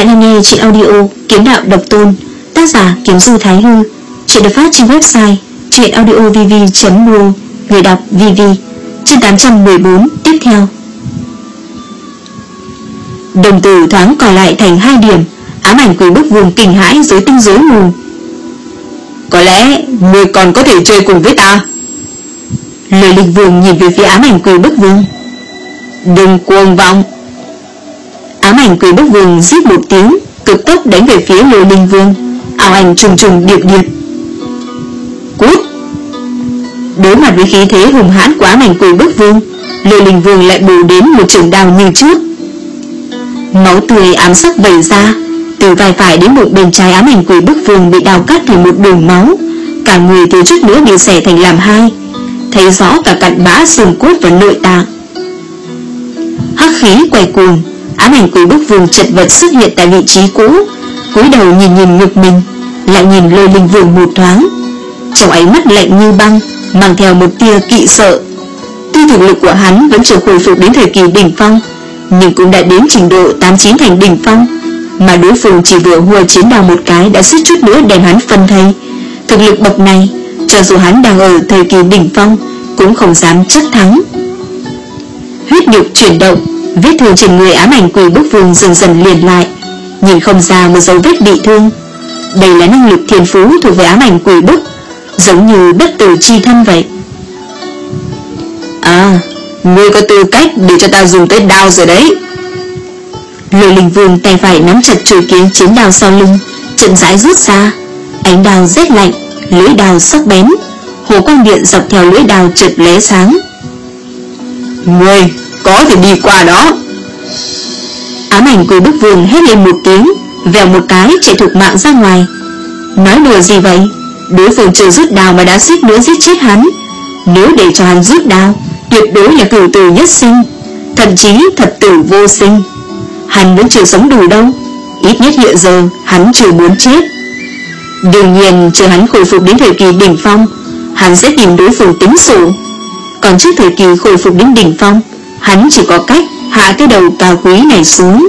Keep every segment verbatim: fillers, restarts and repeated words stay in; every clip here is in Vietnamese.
bạn đang nghe chuyện audio Kiếm Đạo Độc Tôn, tác giả Kiếm Du Thái Hư. Chuyện được phát trên website truyện audio v v chấm ro, người đọc vê vê. Chương tám trăm mười bốn tiếp theo. Đồng tử thoáng còn lại thành hai điểm, ám ảnh quỷ bức vương kinh hãi rối tinh rối mù. Có lẽ ngươi còn có thể chơi cùng với ta. Lời Linh Vương nhìn về phía ám ảnh quỷ bức vương. Đừng cuồng vọng. Ám ảnh quỷ bức vương rít một tiếng, cực tốc đánh về phía Lôi Linh Vương, ảo ảnh trùng trùng điệp điệp. Cút! Đối mặt với khí thế hùng hãn của ám ảnh quỷ bức vương, Lôi Linh Vương lại bù đến một trường đao như trước. Máu tươi ám sắc vẩy ra, từ vai phải đến bụng bên trái ám ảnh quỷ bức vương bị đào cắt thành một đường máu, cả người thiếu chút nữa bị xẻ thành làm hai, thấy rõ cả cặn bã xương cốt và nội tạng. Hắc khí quay cuồng, ám ảnh quỷ bức vương chật vật xuất hiện tại vị trí cũ, cúi đầu nhìn nhìn ngực mình, lại nhìn Lôi Linh Vương một thoáng, trong ánh mắt lạnh như băng, mang theo một tia kỵ sợ. Tuy thực lực của hắn vẫn chưa khôi phục đến thời kỳ đỉnh phong, nhưng cũng đã đến trình độ tám chín thành đỉnh phong, mà đối phương chỉ vừa hùa chiến đao một cái đã suýt chút nữa đem hắn phân thây. Thực lực bậc này, cho dù hắn đang ở thời kỳ đỉnh phong, cũng không dám chắc thắng. Huyết nhục chuyển động, vết thương trên người ám ảnh quỷ bức vương dần dần liền lại, nhìn không ra một dấu vết bị thương. Đây là năng lực thiên phú thuộc về ám ảnh quỷ bức, giống như bất tử chi thân vậy. À, ngươi có tư cách để cho ta dùng tới đao rồi đấy. Lôi Linh Vương tay phải nắm chặt chuôi kiếm chiến đao sau lưng, chậm rãi rút ra, ánh đao rét lạnh, lưỡi đao sắc bén, hồ quang điện dọc theo lưỡi đao chợt lóe sáng. Ngươi có thể đi qua đó. Ám ảnh quỷ bức vương hét lên một tiếng, vèo một cái chạy thục mạng ra ngoài. Nói đùa gì vậy, đối phương chưa rút đao mà đã suýt nữa giết chết hắn. Nếu để cho hắn rút đao, tuyệt đối là cửu tử nhất sinh, thậm chí thập tử vô sinh. Hắn vẫn chưa sống đủ đâu, ít nhất hiện giờ hắn chưa muốn chết. Đương nhiên chờ hắn khôi phục đến thời kỳ đỉnh phong, hắn sẽ tìm đối phương tính sổ. Còn trước thời kỳ khôi phục đến đỉnh phong, hắn chỉ có cách hạ cái đầu cao quý này xuống.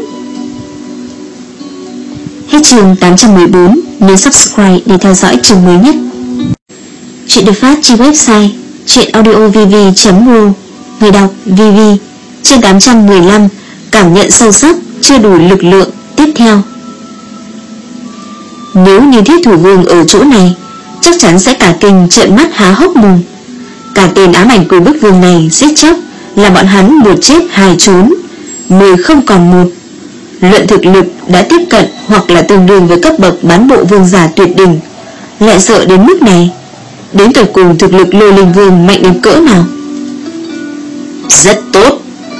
Hết chương tám trăm mười bốn. Nhớ subscribe để theo dõi chương mới nhất. Chuyện được phát trên website truyện audio v v chấm ro, người đọc vê vê. Chương tám trăm mười lăm. Cảm nhận sâu sắc chưa đủ lực lượng tiếp theo. Nếu như Thiết Thủ Vương ở chỗ này, chắc chắn sẽ cả kinh trợn mắt há hốc mồm. Cả tên ám ảnh quỷ bức vương này giết chóc là bọn hắn một chết hai trốn, mười không còn một. Luận thực lực đã tiếp cận hoặc là tương đương với cấp bậc bán bộ vương giả tuyệt đỉnh, lại sợ đến mức này. Đến tận cùng thực lực Lôi Linh Vương mạnh đến cỡ nào? Rất tốt.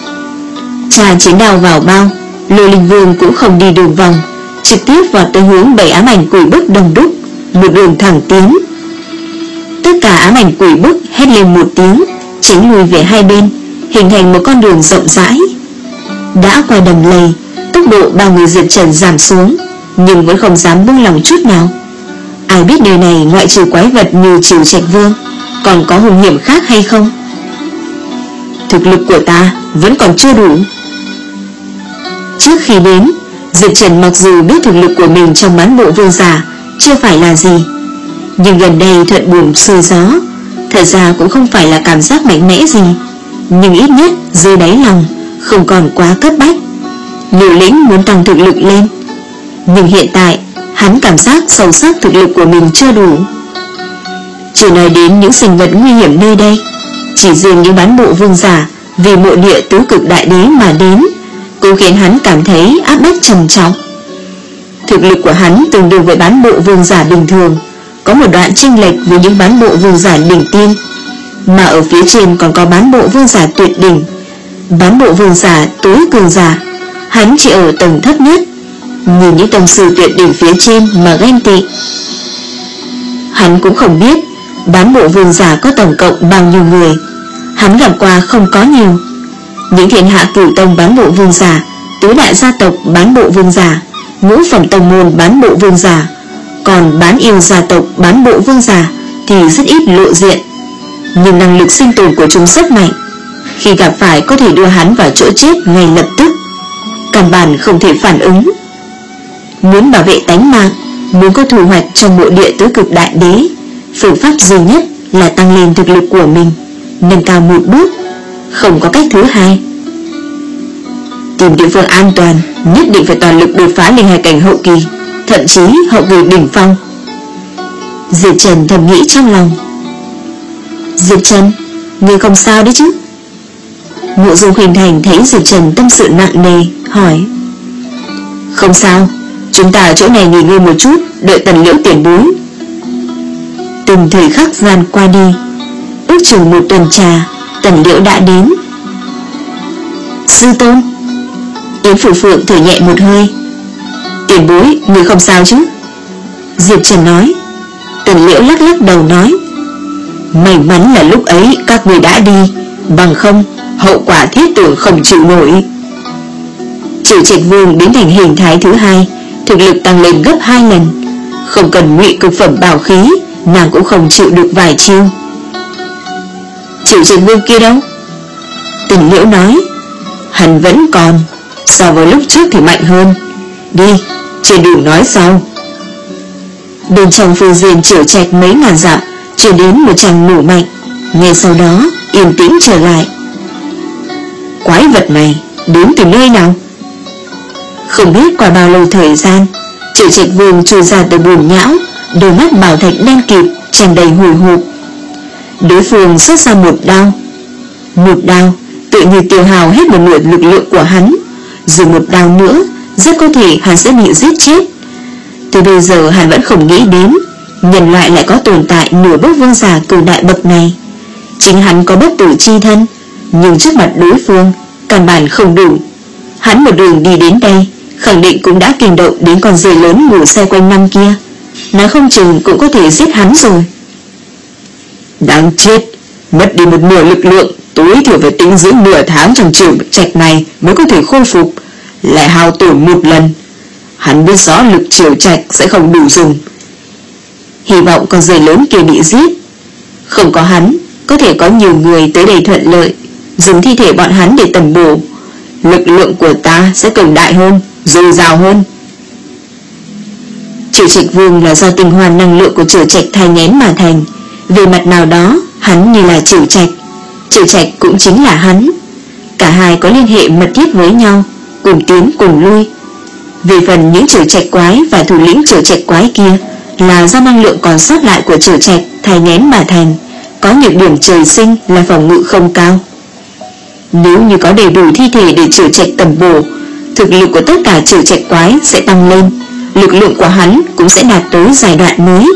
Trà chiến đao vào bao, Lôi Linh Vương cũng không đi đường vòng, trực tiếp vào tới hướng bảy ám ảnh quỷ bức đông đúc, một đường thẳng tiến. Tất cả ám ảnh quỷ bức hét lên một tiếng, tránh lùi về hai bên, hình thành một con đường rộng rãi. Đã qua đầm lầy, tốc độ bao người diệt trần giảm xuống, nhưng vẫn không dám buông lòng chút nào. Ai biết nơi này ngoại trừ quái vật như Trừ Trạch Vương, còn có hung hiểm khác hay không? Thực lực của ta vẫn còn chưa đủ. Trước khi đến, Diệp Trần mặc dù biết thực lực của mình trong bán bộ vương giả chưa phải là gì, nhưng gần đây thuận buồm xuôi gió, thật ra cũng không phải là cảm giác mạnh mẽ gì, nhưng ít nhất dưới đáy lòng không còn quá cấp bách. Liều lĩnh muốn tăng thực lực lên, nhưng hiện tại hắn cảm giác sâu sắc thực lực của mình chưa đủ. Chỉ nói đến những sinh vật nguy hiểm nơi đây, chỉ riêng những bán bộ vương giả vì mộ địa tứ cực đại đế mà đến cũng khiến hắn cảm thấy áp bách trầm trọng. Thực lực của hắn tương đương với bán bộ vương giả bình thường, có một đoạn chênh lệch với những bán bộ vương giả đỉnh tiên, mà ở phía trên còn có bán bộ vương giả tuyệt đỉnh, bán bộ vương giả tối cường giả. Hắn chỉ ở tầng thấp nhất, nhìn những tông sư tuyệt đỉnh phía trên mà ghen tị. Hắn cũng không biết bán bộ vương giả có tổng cộng bao nhiêu người, hắn gặp qua không có nhiều. Những thiên hạ cửu tông bán bộ vương giả, tứ đại gia tộc bán bộ vương giả, ngũ phẩm tông môn bán bộ vương giả, còn bán yêu gia tộc bán bộ vương giả thì rất ít lộ diện. Nhưng năng lực sinh tồn của chúng rất mạnh, khi gặp phải có thể đưa hắn vào chỗ chết ngay lập tức, căn bản không thể phản ứng. Muốn bảo vệ tánh mạng, muốn có thu hoạch trong mộ địa tứ cực đại đế, phương pháp duy nhất là tăng lên thực lực của mình, nâng cao một bước, không có cách thứ hai. Tìm địa phương an toàn, nhất định phải toàn lực đột phá linh hải cảnh hậu kỳ, thậm chí hậu kỳ đỉnh phong. Diệp Trần thầm nghĩ trong lòng. Diệp Trần, ngươi không sao đấy chứ? Mộ Dung Khuynh Thành thấy Diệp Trần tâm sự nặng nề, hỏi. Không sao, chúng ta ở chỗ này nghỉ ngơi một chút, đợi Tần Liễu tiền bối. Từng thời khắc gian qua đi, ước chừng một tuần trà, Tần Liễu đã đến. Sư tôn. Yến Phủ Phượng thở nhẹ một hơi. Tiền bối, người không sao chứ? Diệp Trần nói. Tần Liễu lắc lắc đầu nói. May mắn là lúc ấy các người đã đi, bằng không hậu quả thiết tưởng không chịu nổi. Triệu Trạch Vương biến thành hình thái thứ hai, thực lực tăng lên gấp hai lần. Không cần ngụy cực phẩm bảo khí, nàng cũng không chịu được vài chiêu. Triệu Trạch Vương kia đâu? Tần Liễu nói. Hắn vẫn còn, so với lúc trước thì mạnh hơn. Đi, trên đường nói sau. Bên trong phương diện Triệu Trạch mấy ngàn dặm truyền đến một tràng nổ mạnh. Ngay sau đó yên tĩnh trở lại. Quái vật này đến từ nơi nào? Không biết qua bao lâu thời gian, Triệu Trạch Vương chui ra từ bùn nhão, đôi mắt bảo thạch đen kịt tràn đầy hồi hộp. Đối phương xuất ra một đao. Một đao tự như tiêu hao hết một nửa lực lượng của hắn. Dùng một đao nữa, rất có thể hắn sẽ bị giết chết. Từ bây giờ hắn vẫn không nghĩ đến nhân loại lại có tồn tại nửa bước vương giả cường đại bậc này. Chính hắn có bất tử chi thân, nhưng trước mặt đối phương căn bản không đủ. Hắn một đường đi đến đây, khẳng định cũng đã kinh động đến con rơi lớn ngủ xe quanh năm kia. Nói không chừng cũng có thể giết hắn rồi. Đáng chết, mất đi một nửa lực lượng, tối thiểu phải tính dưỡng nửa tháng trong Triệu Trạch này mới có thể khôi phục, lại hao tổn một lần. Hắn biết rõ lực Triệu Trạch sẽ không đủ dùng. Hy vọng con rơi lớn kia bị giết. Không có hắn, có thể có nhiều người tới đây thuận lợi, dùng thi thể bọn hắn để tầm bổ. Lực lượng của ta sẽ cường đại hơn, dồi dào hơn. Triệu Trạch Vương là do tinh hoàn năng lượng của Triệu Trạch thay nén mà thành. Về mặt nào đó, hắn như là Triệu Trạch, Triệu Trạch cũng chính là hắn. Cả hai có liên hệ mật thiết với nhau, cùng tiến cùng lui. Về phần những Triệu Trạch quái và thủ lĩnh Triệu Trạch quái kia là do năng lượng còn sót lại của Triệu Trạch thay nén mà thành, có nhược điểm trời sinh là phòng ngự không cao. Nếu như có đầy đủ thi thể để Triệu Trạch tầm bổ, thực lực của tất cả Triệu Trạch quái sẽ tăng lên, lực lượng của hắn cũng sẽ đạt tới giai đoạn mới.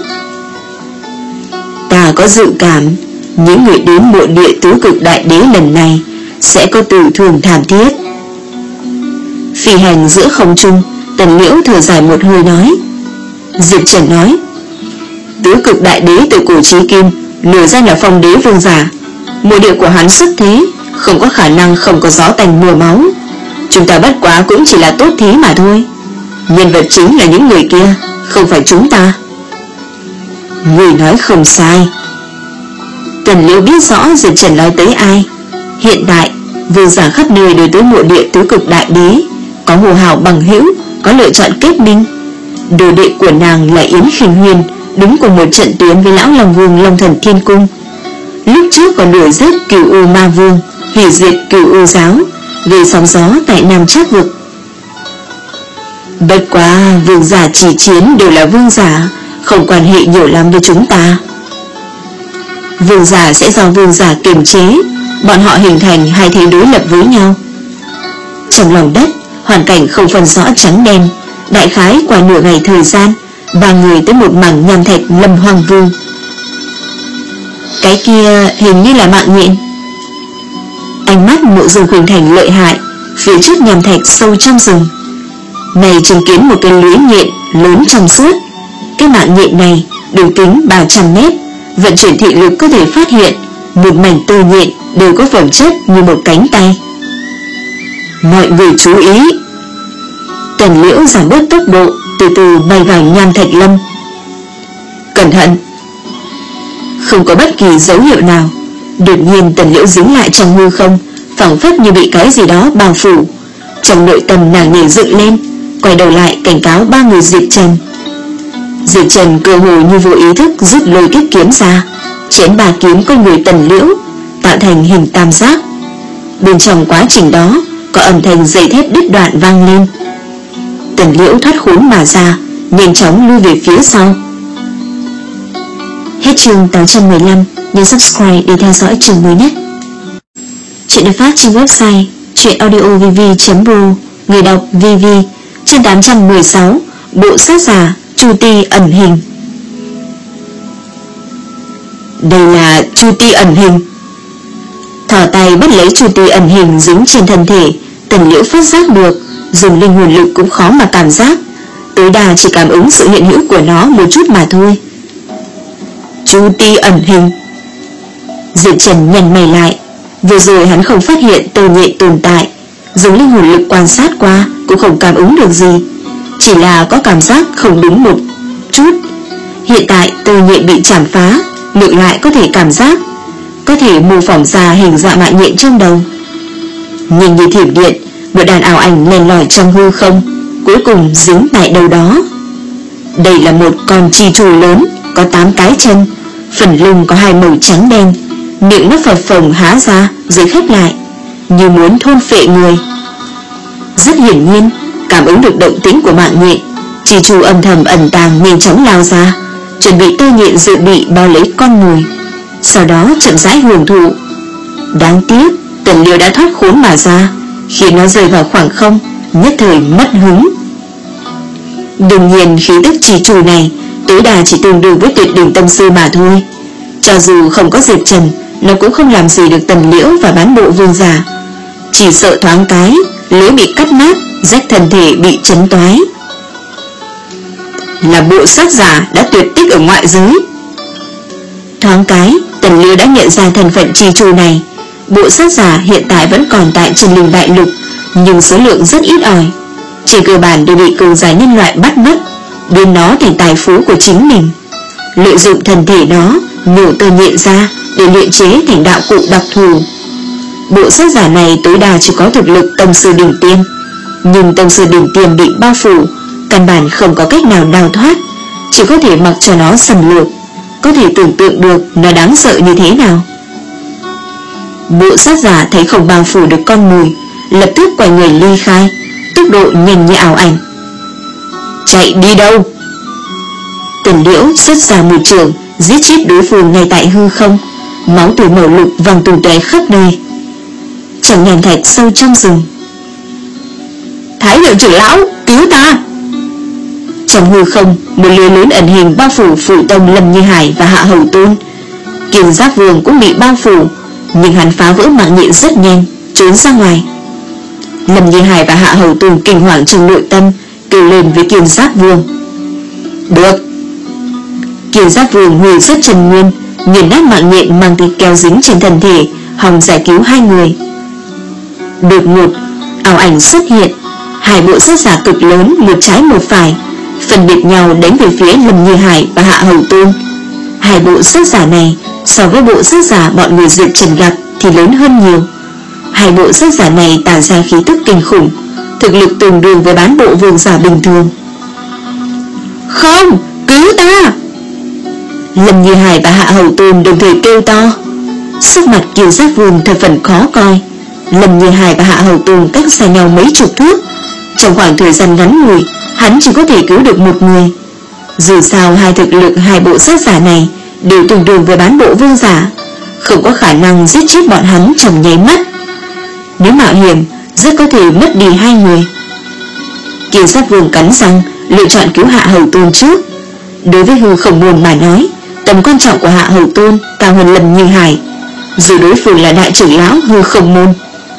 Ta có dự cảm những người đến mộ địa tứ cực đại đế lần này sẽ có tử thương thảm thiết. Phi hành giữa không trung, Tần Liễu thở dài một hơi nói. Diệp Trần nói. Tứ cực đại đế từ cổ chí kim nửa danh là phong đế vương giả. Mộ địa của hắn xuất thế, không có khả năng không có gió tanh mưa máu. Chúng ta bất quá cũng chỉ là tốt thí mà thôi. Nhân vật chính là những người kia, không phải chúng ta. Người nói không sai. Tần Liễu biết rõ Diệp Trần nói tới ai. Hiện tại vương giả khắp nơi đều tới mộ địa tứ cực đại đế, có hô hào bằng hữu, có lựa chọn kết minh. Đồ đệ của nàng là Yến Khinh Huyền, đứng cùng một trận tuyến với lão Long Vương Long Thần Thiên Cung. Lúc trước còn đuổi giết Cửu U Ma Vương, hủy diệt Cửu U giáo, gây sóng gió tại Nam Trác vực. Bất quá vương giả chỉ chiến đều là vương giả, không quan hệ nhiều lắm với chúng ta. Vương giả sẽ do vương giả kiềm chế, bọn họ hình thành hai thế đối lập với nhau. Trong lòng đất, hoàn cảnh không phân rõ trắng đen. Đại khái qua nửa ngày thời gian, ba người tới một mảng nham thạch lâm hoang vu. Cái kia hình như là mạng nhện. Ánh mắt Mộ Dung Khuynh Thành lợi hại, phía trước nham thạch sâu trong rừng. Này chứng kiến một cái lưới nhện lớn trong suốt. Cái mạng nhện này đường kính ba trăm mét, vận chuyển thị lực có thể phát hiện một mảnh tơ nhện đều có phẩm chất như một cánh tay. Mọi người chú ý. Tần Liễu giảm bớt tốc độ, từ từ bay vào nham thạch lâm. Cẩn thận. Không có bất kỳ dấu hiệu nào. Đột nhiên Tần Liễu dính lại trong hư không, phảng phất như bị cái gì đó bao phủ. Trong nội tâm nàng nhảy dựng lên, quay đầu lại cảnh cáo ba người Diệp Trần. Diệp Trần cơ hồ như vô ý thức rút lôi kiếp kiếm ra, chém ba kiếm con người Tần Liễu, tạo thành hình tam giác. Bên trong quá trình đó có âm thanh dây thép đứt đoạn vang lên. Tần Liễu thoát khốn mà ra, nhanh chóng lui về phía sau. Hết chương tám trăm mười lăm. Nhấn subscribe để theo dõi chương mới nhất. Chuyện được phát trên website truyệnaudiovv chấm ro. Người đọc vê vê. Chương tám trăm mười sáu. Bộ sát giả Chu Ti ẩn hình. Đây là Chu Ti ẩn hình. Thỏ tay bắt lấy Chu Ti ẩn hình dính trên thân thể. Tần Liễu phát giác được, dùng linh hồn lực cũng khó mà cảm giác, tối đa chỉ cảm ứng sự hiện hữu của nó một chút mà thôi. Chu Ti ẩn hình. Diệp Trần nhăn mày lại. Vừa rồi hắn không phát hiện Tơ Nhện tồn tại, dùng linh hồn lực quan sát qua cũng không cảm ứng được gì, chỉ là có cảm giác không đúng một chút. Hiện tại Tơ Nhện bị chảm phá, ngược lại có thể cảm giác, có thể mô phỏng ra hình dạng mạng nhện trong đầu. Nhìn như thiểm điện, một đàn ảo ảnh len lỏi trong hư không, cuối cùng dính tại đâu đó. Đây là một con chi trù lớn, có tám cái chân, phần lưng có hai màu trắng đen, miệng nó phập phồng há ra rồi khép lại, như muốn thôn phệ người. Rất hiển nhiên, cảm ứng được động tĩnh của mạng nhện, chi trù âm thầm ẩn tàng nhanh chóng lao ra, chuẩn bị Tơ Nhện dự bị bao lấy con mồi, sau đó chậm rãi hưởng thụ. Đáng tiếc Tần Liễu đã thoát khốn mà ra, khiến nó rơi vào khoảng không, nhất thời mất hứng. Đương nhiên khí tức chi trù này tối đa chỉ tương đương với tuyệt đỉnh tâm sư mà thôi. Cho dù không có Diệp Trần, nó cũng không làm gì được Tần Liễu và bán bộ vương giả, chỉ sợ thoáng cái lưỡi bị cắt nát, rách thân thể bị chấn toái. Là bộ sát giả đã tuyệt tích ở ngoại giới. Thoáng cái Tần Liễu đã nhận ra thân phận chi trù này. Bộ sát giả hiện tại vẫn còn tại Chân Linh Đại Lục, nhưng số lượng rất ít ỏi, trên cơ bản đều bị cường giả nhân loại bắt mất, biến nó thành tài phú của chính mình, lợi dụng thân thể nó nhổ Tơ Nhện ra để luyện chế thành đạo cụ đặc thù. Bộ sát giả này tối đa chỉ có thực lực tông sư đỉnh tiêm, nhưng tông sư đỉnh tiêm bị bao phủ, căn bản không có cách nào đào thoát, chỉ có thể mặc cho nó xâm lược. Có thể tưởng tượng được nó đáng sợ như thế nào. Bộ sát giả thấy không bao phủ được con mồi, lập tức quay người ly khai, tốc độ nhanh như ảo ảnh. Chạy đi đâu? Tần Liễu xuất ra một trường, giết chết đối phương ngay tại hư không, máu từ màu lục văng tung tóe khắp nơi. Trong nhàn thạch sâu trong rừng. Thái Thượng trưởng lão, cứu ta! Trong hư không, một lưới lớn ẩn hình bao phủ Phủ Tông Lâm Như Hải và Hạ Hầu Tôn. Kiền Giáp Vương cũng bị bao phủ, nhưng hắn phá vỡ mạng nhện rất nhanh, trốn ra ngoài. Lâm Như Hải và Hạ Hầu Tôn kinh hoàng trong nội tâm, kêu lên với Kiền Giáp Vương. Được. Kiền Giáp Vương huy rất chân nguyên, nghiền nát mạng nhện mang thịt keo dính trên thân thể, hòng giải cứu hai người. Đột ngột, ảo ảnh xuất hiện, hai bộ sát giả cực lớn, một trái một phải, phân biệt nhau đánh về phía Lâm Như Hải và Hạ Hầu Tôn. Hai bộ sát giả này so với bộ sát giả bọn người Diệp Trần gặp thì lớn hơn nhiều. Hai bộ sát giả này tản ra khí tức kinh khủng, thực lực tương đương với bán bộ vương giả bình thường. Không, cứu ta! Lâm Như Hải và Hạ Hầu Tôn đồng thời kêu to. Sắc mặt Kiều Giác Vương thật phần khó coi. Lâm Như Hải và Hạ Hầu Tôn cách xa nhau mấy chục thước, trong khoảng thời gian ngắn ngủi hắn chỉ có thể cứu được một người. Dù sao hai thực lực hai bộ sát giả này đều tương đương với bán bộ vương giả, không có khả năng giết chết bọn hắn trong nháy mắt. Nếu mạo hiểm, rất có thể mất đi hai người. Kiều Giác Vương cắn răng lựa chọn cứu Hạ Hầu Tôn trước. Đối với hư không môn mà nói, tầm quan trọng của Hạ Hầu Tôn cao hơn Lâm Như Hải, dù đối phương là đại trưởng lão hư không môn.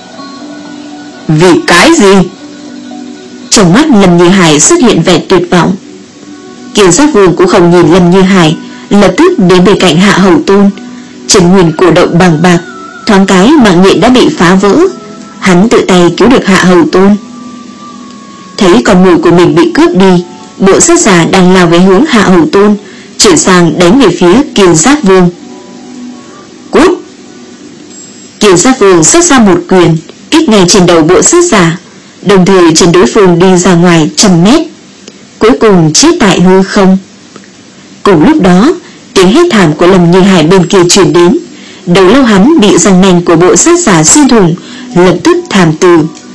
Vì cái gì? Trong mắt Lâm Như Hải xuất hiện vẻ tuyệt vọng. Kiều Giác Vương cũng không nhìn Lâm Như Hải, lập tức đến bên cạnh Hạ Hầu Tôn. Chân nguyên cổ động bằng bạc, thoáng cái mạng nhện đã bị phá vỡ, hắn tự tay cứu được Hạ Hầu Tôn. Thấy con mồi của mình bị cướp đi, bộ sát giả đang lao về hướng Hạ Hầu Tôn, chuyển sang đánh về phía Kiều Giác Vương. Cút! Kiều Giác Vương xuất ra một quyền, kích ngay trên đầu bộ sát giả. đồng thời chân đối phương đi ra ngoài trăm mét, cuối cùng chết tại hư không. Cùng lúc đó, tiếng hét thảm của Lâm Như Hải bên kia truyền đến. Đầu lâu hắn bị răng nanh của bộ sát giả xuyên thủng, lập tức thảm từ.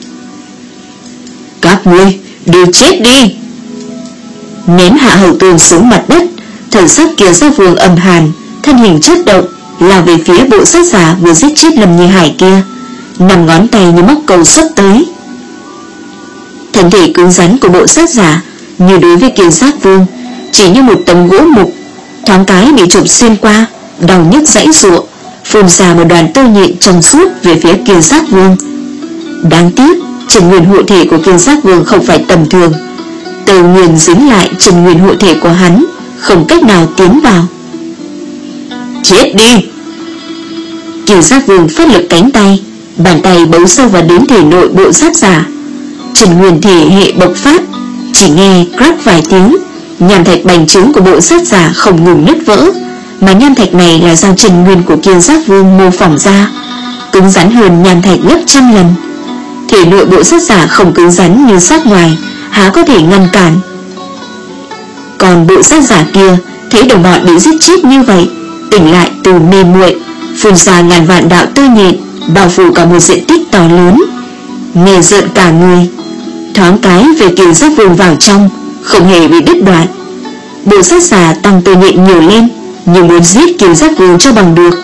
Các ngươi đều chết đi! Ném Hạ Hầu Tôn xuống mặt đất, thần sắc Kiều Giác Vương âm hàn, thân hình chớp động, lao về phía bộ sát giả vừa giết chết Lâm Như Hải kia, nằm ngón tay như móc câu xuất tới. Thân thể cứng rắn của bộ sát giả như đối với Kiều Giác Vương chỉ như một tấm gỗ mục, thoáng cái bị chụp xuyên qua, đau nhức giãy giụa, phun ra một đoàn tơ nhện trong suốt về phía Kiều Giác Vương. Đáng tiếc, chân nguyên hộ thể của Kiều Giác Vương không phải tầm thường, tơ nguyên dính lại chân nguyên hộ thể của hắn, không cách nào tiến vào. Chết đi! Kiều Giác Vương phát lực cánh tay, bàn tay bấu sâu vào đến thể nội bộ sát giả. Chân nguyên thể hệ bộc phát, chỉ nghe crack vài tiếng, nham thạch bành trướng của bộ sát giả không ngừng nứt vỡ, mà nham thạch này là do chân nguyên của Kiều Giác Vương mô phỏng ra, cứng rắn hơn nham thạch gấp trăm lần. Thể nội bộ sát giả không cứng rắn như sát ngoài, há có thể ngăn cản. Còn bộ sát giả kia thấy đồng bọn bị giết chết như vậy, tỉnh lại từ mê muội, phun ra ngàn vạn đạo tơ nhện, bao phủ cả một diện tích to lớn, nghe rợn cả người. Thoáng cái về Kiều Giác Vương vào trong, không hề bị đứt đoạn. Bộ sát giả tăng tơ nhện nhiều lên, nhưng muốn giết Kiều Giác Vương cho bằng được.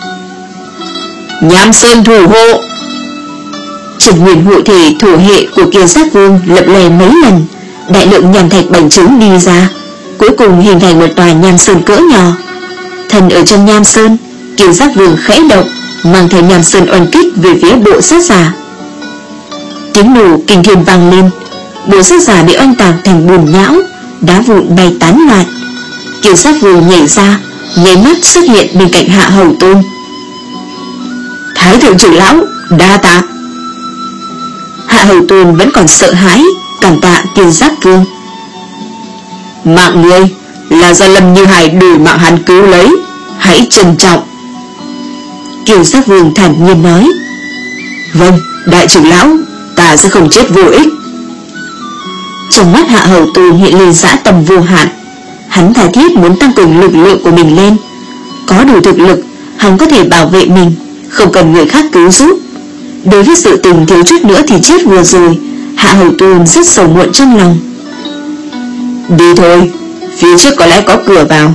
Nham Sơn thủ hộ! Trần nguyên hộ thể thủ hệ của Kiều Giác Vương lập lè mấy lần, đại lượng nham thạch bành trướng đi ra, cuối cùng hình thành một tòa nham sơn cỡ nhỏ. Thần ở trong nham sơn, Kiều Giác Vương khẽ động, mang theo nham sơn oanh kích về phía bộ sát giả. Tiếng nổ kinh thiên vang lên, bộ sát giả bị oanh tạc thành bùn nhão, đá vụn bay tán loạn. Kiều Giác Vương nhảy ra, nháy mắt xuất hiện bên cạnh Hạ Hầu Tôn. Thái thượng trưởng lão, đa tạ. Hạ Hầu Tôn vẫn còn sợ hãi, cảm tạ Kiều Giác Vương. Mạng ngươi là do Lâm Như Hải đổi mạng hắn cứu lấy, hãy trân trọng. Kiều Giác Vương thản nhiên nói. Vâng, đại trưởng lão, ta sẽ không chết vô ích. Trong mắt Hạ Hầu Tôn hiện lên dã tâm vô hạn. Hắn tha thiết muốn tăng cường lực lượng của mình lên. Có đủ thực lực, hắn có thể bảo vệ mình, không cần người khác cứu giúp. Đối với sự tình thiếu chút nữa thì chết vừa rồi, Hạ Hầu Tôn rất sầu muộn trong lòng. Đi thôi, phía trước có lẽ có cửa vào.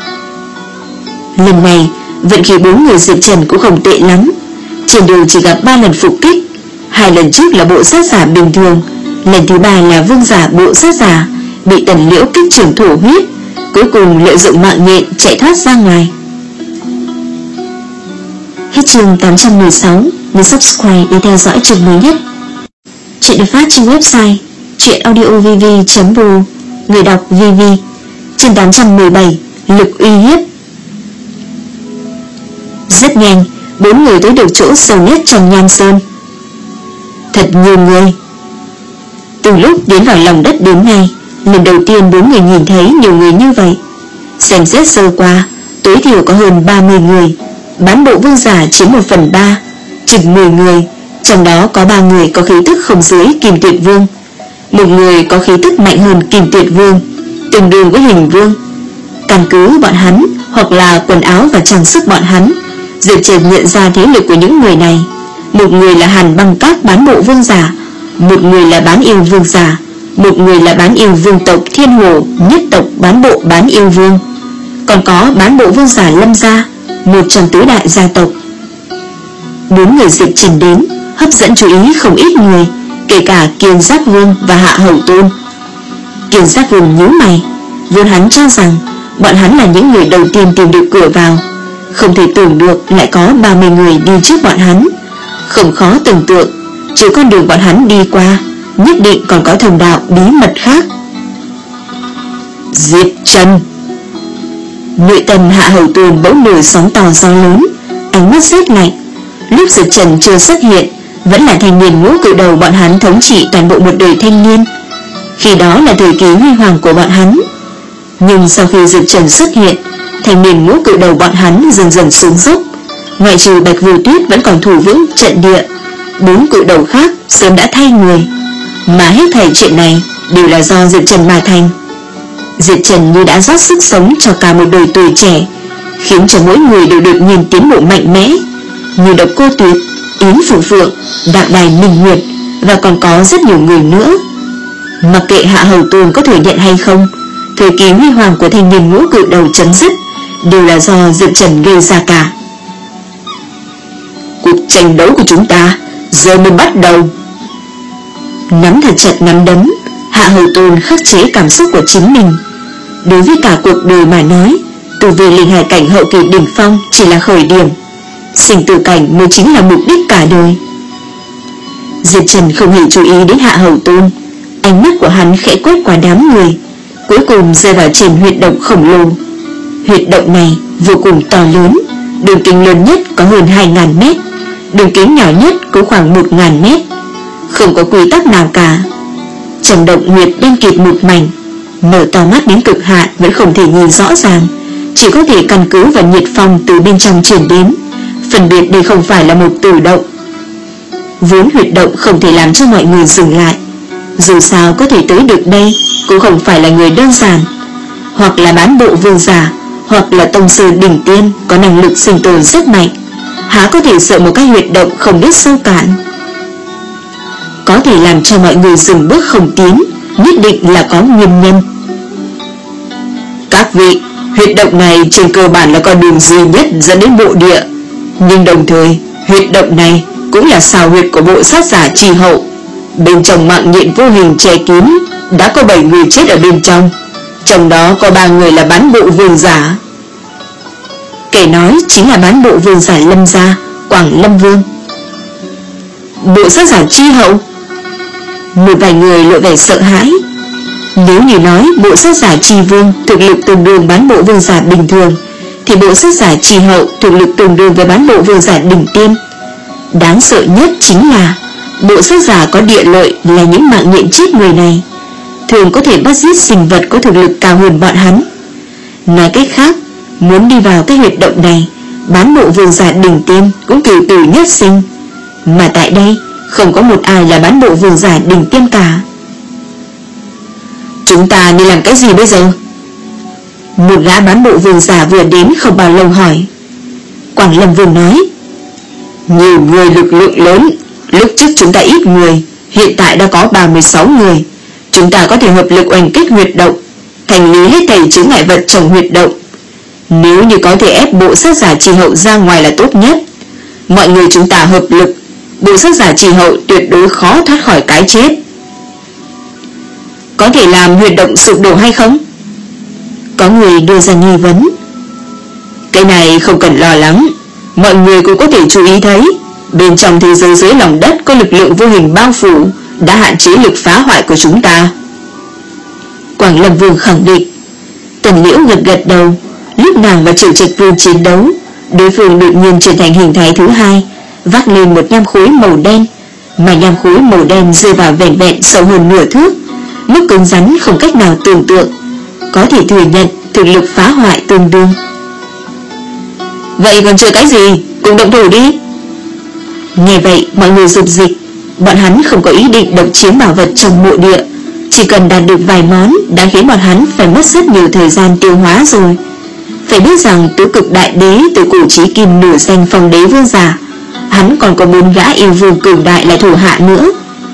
Lần này, vận khí bốn người Diệp Trần cũng không tệ lắm. Trên đường chỉ gặp ba lần phục kích. Hai lần trước là bộ sát giả bình thường, lần thứ ba là vương giả bộ sát giả bị Tần Liễu kích trưởng thổ huyết, cuối cùng lợi dụng mạng nhện chạy thoát ra ngoài. Hết chương tám trăm mười sáu. Nhớ subscribe để theo dõi chương mới nhất. Chuyện được phát trên website truyệnaudiovv chấm ru. Người đọc vê vê. Chương tám trăm mười bảy. Lực uy hiếp. Rất nhanh, bốn người tới được chỗ sâu nhất trong nham sơn. Thật nhiều người. Từ lúc tiến vào lòng đất đến nay, lần đầu tiên bốn người nhìn thấy nhiều người như vậy. Xem xét sơ qua, tối thiểu có hơn ba mươi người. Bán bộ vương giả chiếm một phần ba, chừng mười người, trong đó có ba người có khí tức không dưới Kim Tuyệt Vương, một người có khí tức mạnh hơn Kim Tuyệt Vương, tương đương với Hình Vương. Căn cứ bọn hắn hoặc là quần áo và trang sức bọn hắn, Diệp Trần nhận ra thế lực của những người này. Một người là Hàn Băng Các bán bộ vương giả, một người là bán yêu vương giả, một người là bán yêu vương tộc Thiên Hồ nhất tộc bán bộ bán yêu vương, còn có bán bộ vương giả Lâm gia, một trong tứ đại gia tộc. Bốn người Diệp Trần đến hấp dẫn chú ý không ít người, kể cả Kiều Giác Vương và Hạ Hầu Tôn. Kiều Giác Vương nhíu mày, vốn hắn cho rằng bọn hắn là những người đầu tiên tìm được cửa vào, không thể tưởng được lại có ba mươi người đi trước bọn hắn. Không khó tưởng tượng, trừ con đường bọn hắn đi qua, nhất định còn có thông đạo bí mật khác. Diệp Trần. Nội tâm Hạ Hầu Tôn bỗng nổi sóng to gió lớn, ánh mắt rét lạnh. Lúc Diệp Trần chưa xuất hiện, vẫn là thanh niên ngũ cự đầu bọn hắn thống trị toàn bộ một đời thanh niên. Khi đó là thời kỳ huy hoàng của bọn hắn. Nhưng sau khi Diệp Trần xuất hiện, thanh niên ngũ cự đầu bọn hắn dần dần xuống dốc. Ngoại trừ Bạch Vô Tuyết vẫn còn thủ vững trận địa, bốn cự đầu khác sớm đã thay người. Mà hết thảy chuyện này đều là do Diệp Trần mà thành. Diệp Trần như đã rót sức sống cho cả một đời tuổi trẻ, khiến cho mỗi người đều được nhìn tiến bộ mạnh mẽ, như Độc Cô Tuyệt, Yến Phủ Phượng, Đạo Đài Minh Nguyệt và còn có rất nhiều người nữa. Mặc kệ Hạ Hầu Tôn có thừa nhận hay không, thời kỳ huy hoàng của thanh niên ngũ cự đầu chấm dứt đều là do Diệp Trần gây ra cả. Cuộc tranh đấu của chúng ta giờ mới bắt đầu. Nắm thật chặt nắm đấm, Hạ Hầu Tôn khắc chế cảm xúc của chính mình. Đối với cả cuộc đời mà nói, tu vi linh hải cảnh hậu kỳ đỉnh phong chỉ là khởi điểm, sinh tử cảnh mới chính là mục đích cả đời. Diệp Trần không hề chú ý đến Hạ Hầu Tôn, ánh mắt của hắn khẽ quét qua đám người, cuối cùng rơi vào trên huyệt động khổng lồ. Huyệt động này vô cùng to lớn, đường kính lớn nhất có hơn hai nghìn mét, đường kính nhỏ nhất có khoảng một nghìn mét, không có quy tắc nào cả. Trong động huyệt đen kịt một mảnh, mở to mắt đến cực hạn vẫn không thể nhìn rõ ràng, chỉ có thể căn cứ vào nhiệt phong từ bên trong truyền đến, phân biệt đây không phải là một tử động. Vốn huyệt động không thể làm cho mọi người dừng lại, dù sao có thể tới được đây cũng không phải là người đơn giản, hoặc là bán bộ vương giả, hoặc là tông sư đỉnh tiên có năng lực sinh tồn rất mạnh, há có thể sợ một cái huyệt động không biết sâu cạn. Có thể làm cho mọi người dừng bước không tiến, nhất định là có nguyên nhân. Các vị, huyệt động này trên cơ bản là con đường duy nhất dẫn đến bộ địa, nhưng đồng thời huyệt động này cũng là xào huyệt của bộ sát giả Chi Hậu. Bên trong mạng nhện vô hình che kín đã có bảy người chết ở bên trong, trong đó có ba người là bán bộ vương giả. Kẻ nói chính là bán bộ vương giả Lâm gia, Quảng Lâm Vương. Bộ sát giả Chi Hậu? Một vài người lộ vẻ sợ hãi. Nếu như nói bộ sát giả Chi Vương thực lực tương đương bán bộ vương giả bình thường, thì bộ sát giả Chi Hậu thực lực tương đương với bán bộ vương giả đỉnh tiên. Đáng sợ nhất chính là bộ sát giả có địa lợi là những mạng nhện chết người này, thường có thể bắt giết sinh vật có thực lực cao hơn bọn hắn. Nói cách khác, muốn đi vào cái huyệt động này, bán bộ vương giả đỉnh tiên cũng cửu tử nhất sinh. Mà tại đây không có một ai là bán bộ vương giả đỉnh tiên cả. Chúng ta nên làm cái gì bây giờ? Một gã bán bộ vương giả vừa đến không bao lâu hỏi. Quảng Lâm Vương nói: nhiều người lực lượng lớn, lúc trước chúng ta ít người, hiện tại đã có ba mươi sáu người. Chúng ta có thể hợp lực oanh kích huyệt động, thành lý hết thảy chướng ngại vật trong huyệt động. Nếu như có thể ép bộ sát giả Chi Hậu ra ngoài là tốt nhất. Mọi người chúng ta hợp lực, bộ sát giả Chi Hậu tuyệt đối khó thoát khỏi cái chết. Có thể làm huyệt động sụp đổ hay không? Có người đưa ra nghi vấn. Cái này không cần lo lắng, mọi người cũng có thể chú ý thấy, bên trong thế giới dưới lòng đất có lực lượng vô hình bao phủ, đã hạn chế lực phá hoại của chúng ta. Quảng Lâm Vương khẳng định. Tần Liễu gật gật đầu. Lúc nàng và Triệu Trạch Vương chiến đấu, đối phương đột nhiên trở thành hình thái thứ hai, vác lên một nham khối màu đen, mà nham khối màu đen rơi vào vẻn vẹn sâu hơn nửa thước, mức cứng rắn không cách nào tưởng tượng, có thể thừa nhận thực lực phá hoại tương đương. Vậy còn chờ cái gì, cùng động thủ đi. Nghe vậy mọi người rục dịch. Bọn hắn không có ý định độc chiếm bảo vật trong mộ địa, chỉ cần đạt được vài món đã khiến bọn hắn phải mất rất nhiều thời gian tiêu hóa rồi. Phải biết rằng tứ cực đại đế từ cổ chí kim nửa danh phong đế vương giả, hắn còn có bốn gã yêu vương cường đại là thủ hạ nữa.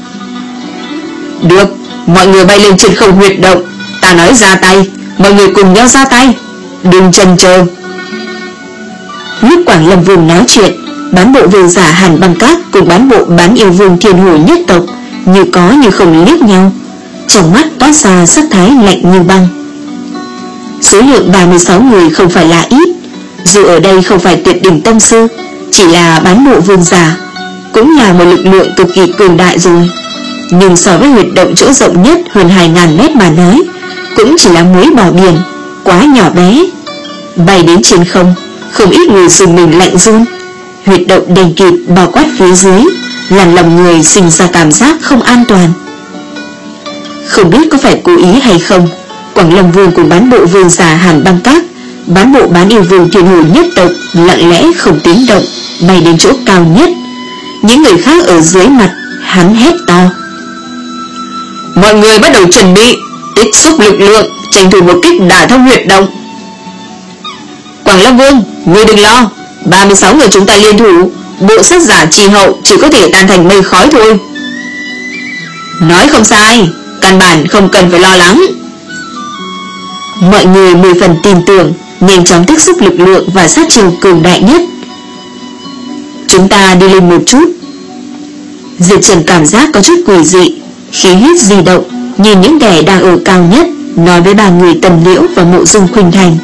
Được, mọi người bay lên trên không huyệt động, ta nói ra tay, mọi người cùng nhau ra tay, đừng chần chờ. Lúc Quảng Lâm Vương nói chuyện, bán bộ vương giả Hàn Băng Các cùng bán bộ bán yêu vương Thiên Hồ nhất tộc như có như không liếc nhau, trong mắt toát ra sắc thái lạnh như băng. Số lượng ba mươi sáu người không phải là ít, dù ở đây không phải tuyệt đỉnh tông sư, chỉ là bán bộ vương giả, cũng là một lực lượng cực kỳ cường đại rồi. Nhưng so với huyệt động chỗ rộng nhất hơn hai nghìn mét mà nói, cũng chỉ là muối bỏ biển, quá nhỏ bé. Bay đến trên không, không ít người dùng mình lạnh run. Huyệt động đen kịt bao quát phía dưới, làm lòng người sinh ra cảm giác không an toàn. Không biết có phải cố ý hay không, Quảng Lâm Vương cùng bán bộ vương giả Hàn Băng Các, bán bộ bán yêu vương Thiên Hồ nhất tộc lặng lẽ không tiếng động bay đến chỗ cao nhất. Những người khác ở dưới mặt hắn hét to: Mọi người bắt đầu chuẩn bị, tích xúc lực lượng, tranh thủ một kích đả thông huyệt động. Quảng Lâm Vương, ngươi đừng lo, ba mươi sáu người chúng ta liên thủ, bộ sát giả trì hậu chỉ có thể tan thành mây khói thôi. Nói không sai, căn bản không cần phải lo lắng. Mọi người mười phần tin tưởng, nhanh chóng tích xúc lực lượng và sát chiêu cường đại nhất. Chúng ta đi lên một chút. Diệp Trần cảm giác có chút quỷ dị, khí huyết di động, nhìn những kẻ đang ở cao nhất, nói với ba người Tần Liễu và Mộ Dung Khuynh Thành.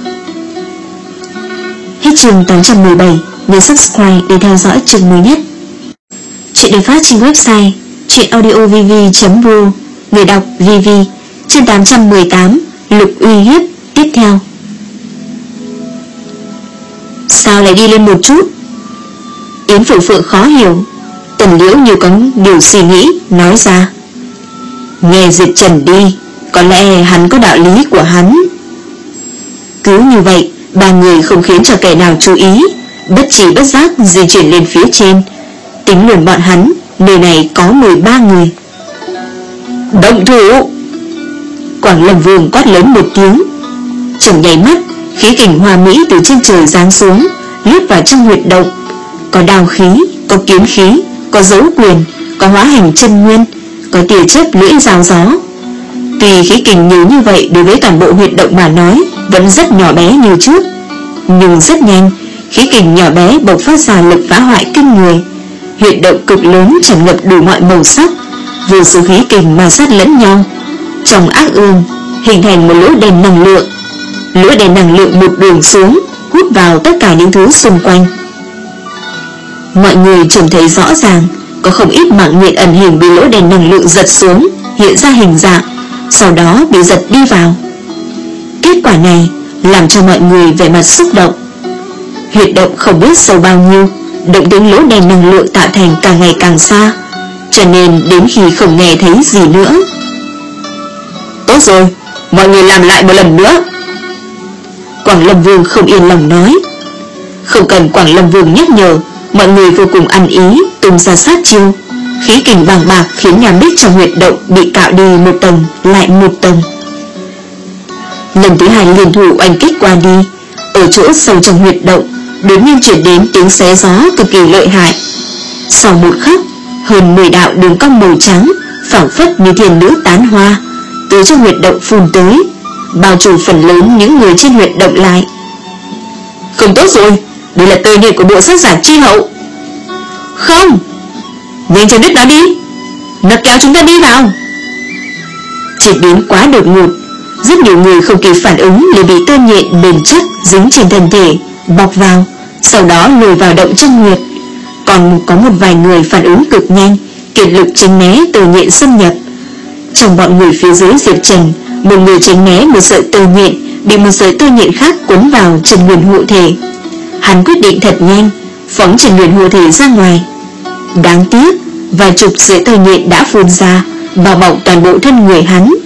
Hết chương tám trăm mười bảy, nhớ subscribe để theo dõi chương mới nhất. Chuyện được phát trên website chuyenaudiovv chấm ru. Người đọc vê vê. Chương tám trăm mười tám, Lục uy hiếp tiếp theo. Sao lại đi lên một chút? Yến Phượng Phượng khó hiểu. Tần Liễu như có điều suy nghĩ, nói ra. Nghe Diệp Trần đi, có lẽ hắn có đạo lý của hắn. Cứ như vậy, ba người không khiến cho kẻ nào chú ý, bất trí bất giác di chuyển lên phía trên. Tính luôn bọn hắn, nơi này có mười ba người. Động thủ! Quảng Lâm Vương quát lớn một tiếng. Trong nháy mắt, khí kình hoa mỹ từ trên trời giáng xuống, lướt vào trong huyệt động. Có đao khí, có kiếm khí, có dấu quyền, có hóa hành chân nguyên, có tia chớp lưỡi rào gió. Tuy khí kình nhiều như vậy đối với toàn bộ huyệt động mà nói vẫn rất nhỏ bé như trước, nhưng rất nhanh, khí kình nhỏ bé bộc phát ra lực phá hoại kinh người. Huyệt động cực lớn tràn ngập đủ mọi màu sắc, vô số khí kình ma sát lẫn nhau, trong ác ương hình thành một lỗ đen năng lượng. Lỗ đen năng lượng một đường xuống, hút vào tất cả những thứ xung quanh. Mọi người trông thấy rõ ràng, có không ít mạng nhện ẩn hình bị lỗ đen năng lượng giật xuống, hiện ra hình dạng, sau đó bị giật đi vào. Kết quả này làm cho mọi người vẻ mặt xúc động. Huyệt động không biết sâu bao nhiêu, động tĩnh lỗ đen năng lượng tạo thành càng ngày càng xa, cho nên đến khi không nghe thấy gì nữa. Tốt rồi, mọi người làm lại một lần nữa. Quảng Lâm Vương không yên lòng nói. Không cần Quảng Lâm Vương nhắc nhở, mọi người vô cùng ăn ý tung ra sát chiêu. Khí kình bàng bạc khiến nhà bích trong huyệt động bị cạo đi một tầng lại một tầng. Lần thứ hai liên thủ oanh kích qua đi, ở chỗ sâu trong huyệt động đột nhiên chuyển đến tiếng xé gió cực kỳ lợi hại. Sau một khắc, hơn mười đạo đường cong màu trắng phảng phất như thiên nữ tán hoa từ trong huyệt động phun tới, bao trùm phần lớn những người trên huyệt động lại. Không tốt rồi, đây là tơ nhện của bộ sát giả chi hậu. Không, nhanh chóng đứt nó đi, nó kéo chúng ta đi vào. Chỉ biến quá đột ngột, rất nhiều người không kịp phản ứng liền bị tơ nhện bền chắc dính trên thân thể, bọc vào, sau đó lùi vào động chân huyệt. Còn có một vài người phản ứng cực nhanh, kiệt lực tránh né tơ nhện xâm nhập. Trong bọn người phía dưới Diệp Trần, một người tránh né một sợi tơ nhện, bị một sợi tơ nhện khác cuốn vào chân nguyên hộ thể. Hắn quyết định thật nhanh, phóng chân nguyên hộ thể ra ngoài. Đáng tiếc, vài chục sợi tơ nhện đã phun ra, bao bọc toàn bộ thân người hắn.